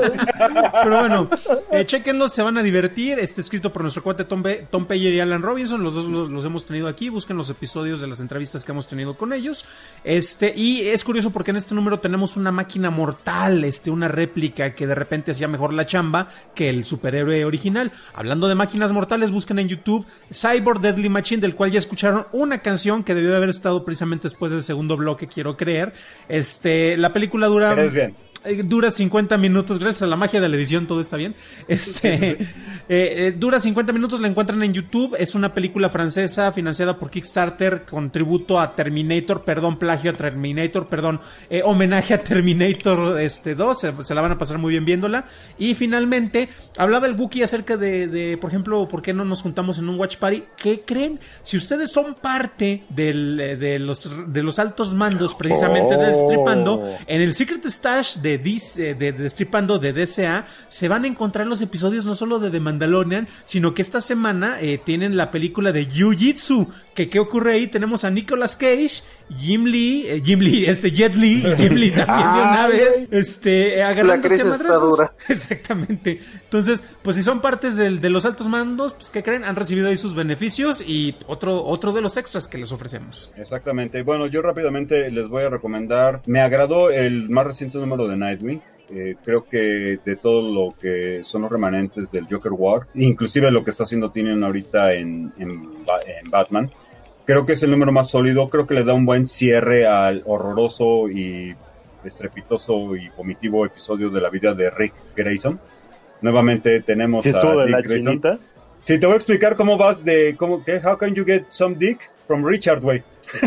Pero bueno, eh, chequenlos, se van a divertir. Está escrito por nuestro cuate Tom, Be- Tom Payer y Alan Robinson. Los dos los, los hemos tenido aquí. Busquen los episodios de las entrevistas que hemos tenido con ellos. Este, y es curioso porque en este número tenemos una máquina mortal, este, una réplica que de repente hacía mejor la chamba que el superhéroe original. Hablando de máquinas mortales, busquen en YouTube Cyborg Deadly Machine, del cual ya escucharon una canción que debió de haber estado precisamente después del segundo bloque, quiero creer. Este, la película dura... Eres bien. Eh, dura cincuenta minutos, gracias a la magia de la edición todo está bien. Este eh, eh, dura cincuenta minutos, la encuentran en YouTube. Es una película francesa financiada por Kickstarter con tributo a Terminator, perdón, plagio a Terminator, perdón, eh, homenaje a Terminator este dos, se, se la van a pasar muy bien viéndola. Y finalmente hablaba el Wookiee acerca de, de, por ejemplo, ¿por qué no nos juntamos en un watch party? ¿Qué creen? Si ustedes son parte del, eh, de los de los altos mandos precisamente de Oh. Destripando, en el Secret Stash de De, D C, de, de Destripando de D C A se van a encontrar los episodios no solo de The Mandalorian, sino que esta semana eh, tienen la película de Jiu-Jitsu. Que qué ocurre ahí, tenemos a Nicolas Cage, Jim Lee, eh, Jim Lee, este Jet Li, Jim Lee también de una Ay, vez, este, eh, agarrándose crisis a está madrazos. dura. Exactamente. Entonces, pues si son partes del, de los altos mandos, pues ¿qué creen? Han recibido ahí sus beneficios y otro, otro de los extras que les ofrecemos. Exactamente. Bueno, yo rápidamente les voy a recomendar. Me agradó el más reciente número de Nightwing. Eh, creo que de todo lo que son los remanentes del Joker War, inclusive lo que está haciendo Tynion ahorita en, en, Ba- en Batman, creo que es el número más sólido. Creo que le da un buen cierre al horroroso y estrepitoso y vomitivo episodio de la vida de Rick Grayson. Nuevamente tenemos ¿Sí a estuvo de Dick la Grayson. chinita? Sí, te voy a explicar cómo vas de cómo que how can you get some dick from Richard, güey.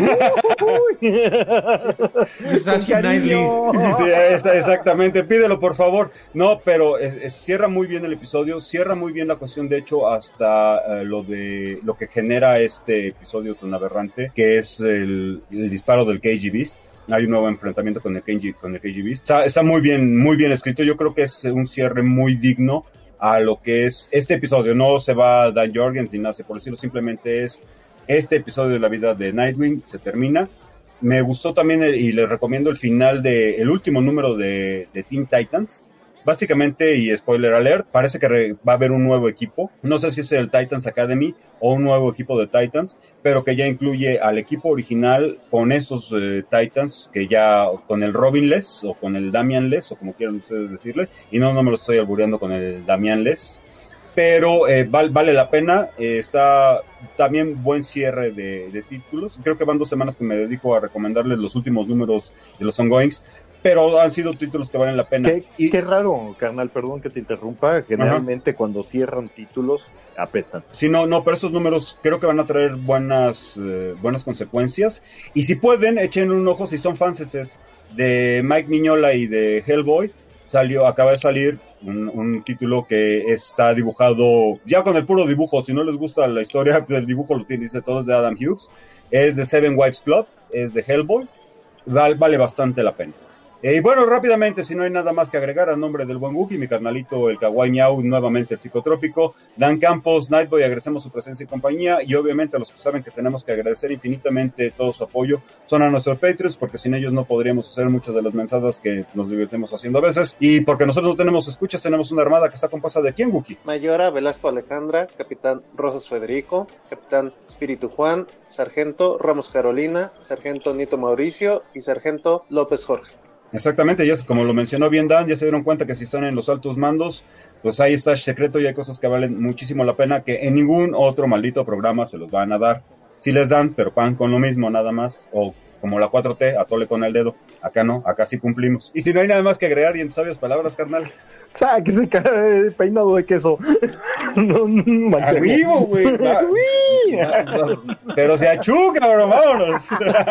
Just ask him nicely. Sí, está, exactamente, pídelo por favor. No, pero eh, eh, cierra muy bien el episodio, cierra muy bien la cuestión, de hecho, hasta eh, lo de lo que genera este episodio tan aberrante, que es el, el disparo del K G Beast. Hay un nuevo enfrentamiento con el K G, con el K G Beast. Está, está muy bien, muy bien escrito. Yo creo que es un cierre muy digno a lo que es este episodio. No se va Dan Jorgens ni nada por decirlo, simplemente es este episodio de la vida de Nightwing, se termina. Me gustó también el, y les recomiendo el final del de, último número de, de Teen Titans. Básicamente, y spoiler alert, parece que re, va a haber un nuevo equipo. No sé si es el Titans Academy o un nuevo equipo de Titans, pero que ya incluye al equipo original con estos eh, Titans, que ya con el Robinless o con el Damianless, o como quieran ustedes decirle. Y no, no me lo estoy albureando con el Damianless. Pero eh, val, vale la pena, eh, está también buen cierre de, de títulos. Creo que van dos semanas que me dedico a recomendarles los últimos números de los ongoings, pero han sido títulos que valen la pena. Qué, y, qué raro, carnal, perdón que te interrumpa. Generalmente ajá, cuando cierran títulos apestan. Sí, no, no, pero estos números creo que van a traer buenas, eh, buenas consecuencias. Y si pueden, echen un ojo si son fans de Mike Mignola y de Hellboy. salió, acaba de salir un, un título que está dibujado ya con el puro dibujo. Si no les gusta la historia del dibujo, lo tiene, dice todo, es de Adam Hughes, es de Seven Wives Club, es de Hellboy, vale, vale bastante la pena. Y eh, bueno, rápidamente, si no hay nada más que agregar, a nombre del buen Wookie, mi carnalito, el Kawaii Miau, nuevamente el Psicotrópico, Dan Campos, Nightboy, agradecemos su presencia y compañía, y obviamente a los que saben que tenemos que agradecer infinitamente todo su apoyo, son a nuestros Patreons, porque sin ellos no podríamos hacer muchas de las mensadas que nos divertimos haciendo a veces, y porque nosotros no tenemos escuchas, tenemos una armada que está compuesta de ¿quién, Wookie? Mayora, Velasco Alejandra, Capitán Rosas Federico, Capitán Espíritu Juan, Sargento Ramos Carolina, Sargento Nito Mauricio y Sargento López Jorge. Exactamente, ya como lo mencionó bien Dan, ya se dieron cuenta que si están en los altos mandos, pues hay stash secreto y hay cosas que valen muchísimo la pena que en ningún otro maldito programa se los van a dar. Sí les dan, pero pan con lo mismo, nada más, o como la cuatro T, atole con el dedo. Acá no, acá sí cumplimos. Y si no hay nada más que agregar y en sabias palabras, carnal. Sáquese ese peinado de queso. No, no, ¡A vivo, güey! No, no, pero se achuca, bro, vámonos.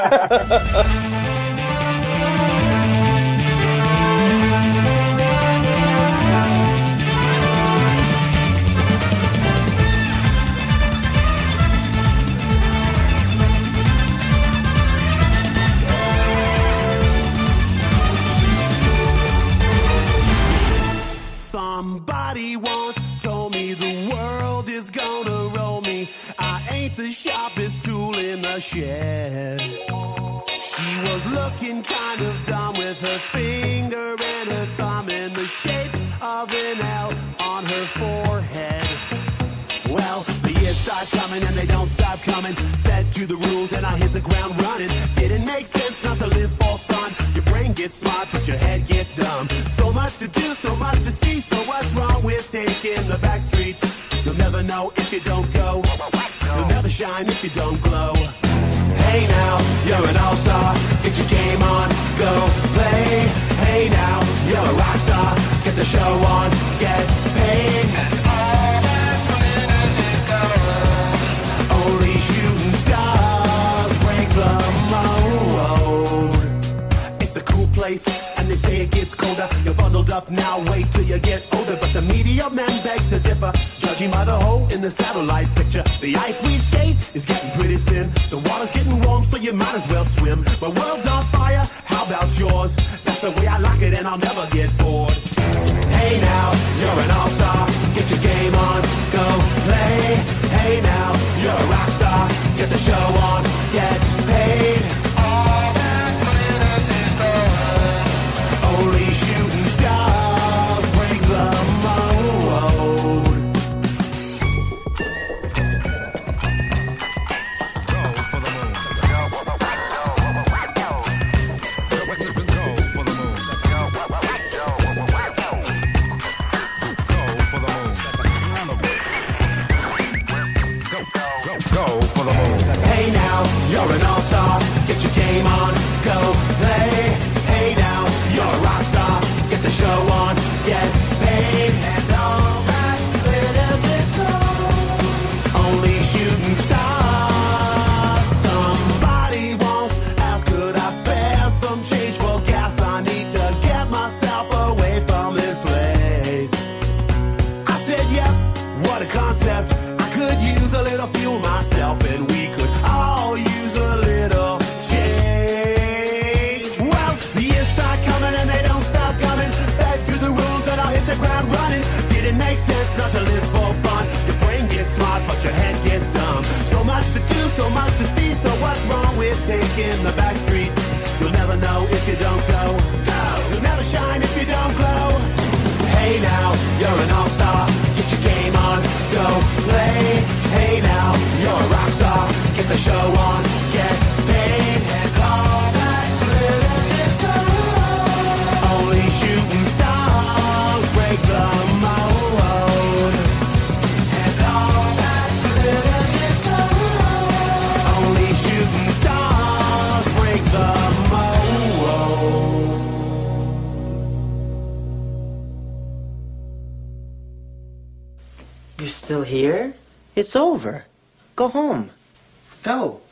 Somebody once told me the world is gonna roll me. I ain't the sharpest tool in the shed. She was looking kind of dumb with her finger and her thumb in the shape of an L on her forehead. Well, the years start coming and they don't stop coming. Fed to the rules and I hit the ground running. Didn't make sense not to live for fun. Your brain gets smart but your head gets dumb. So much to do, so much to see. So what's wrong with taking the back streets? You'll never know if you don't go. You'll never shine if you don't glow. Hey now, you're an all-star. Get your game on, go play. Hey now, you're a rock star. Get the show on, get paid. Only shooting stars break the mold. It's a cool place, and they say it gets colder. You're bundled up now, wait till you get older. But the media men beg to differ, judging by the hole in the satellite picture. The ice we skate is getting pretty thin. The water's getting warm, so you might as well swim. My world's on fire, how about yours? That's the way I like it, and I'll never get bored. Hey now, you're an all-star. Get your game on, go play. Hey now, you're a rock star. Get the show on, get paid. All that glitters is gold. Only shooting stars break the mold. Go for the moon. Go for the moon. Go for the moon. Hey now, you're an all-star. Get your game on, go play. Hey now, you're a rock star. Get the show on, get paid. And all that glitters is gold. Only shooting stars. Somebody once asked, could I spare some change for gas? I need to get myself away from this place. I said, yeah, what a concept. Could use a little fuel myself, and we could all use a little change. Well, the years start coming and they don't stop coming. Back to the rules and I'll hit the ground running. Didn't make sense not to live for fun. Your brain gets smart but your head gets dumb. So much to do, so much to see. So what's wrong with taking the back streets? You'll never know if you don't go. No, you'll never shine if you don't glow. Hey now, you're an all-star. Get your game on, go play. Hey now, you're a rock star. Get the show on, get paid. And all that glitters is gold. Only shooting stars break the mold. And all that glitters is gold. Only shooting stars break the mold. You're still here? It's over. Go home. Go.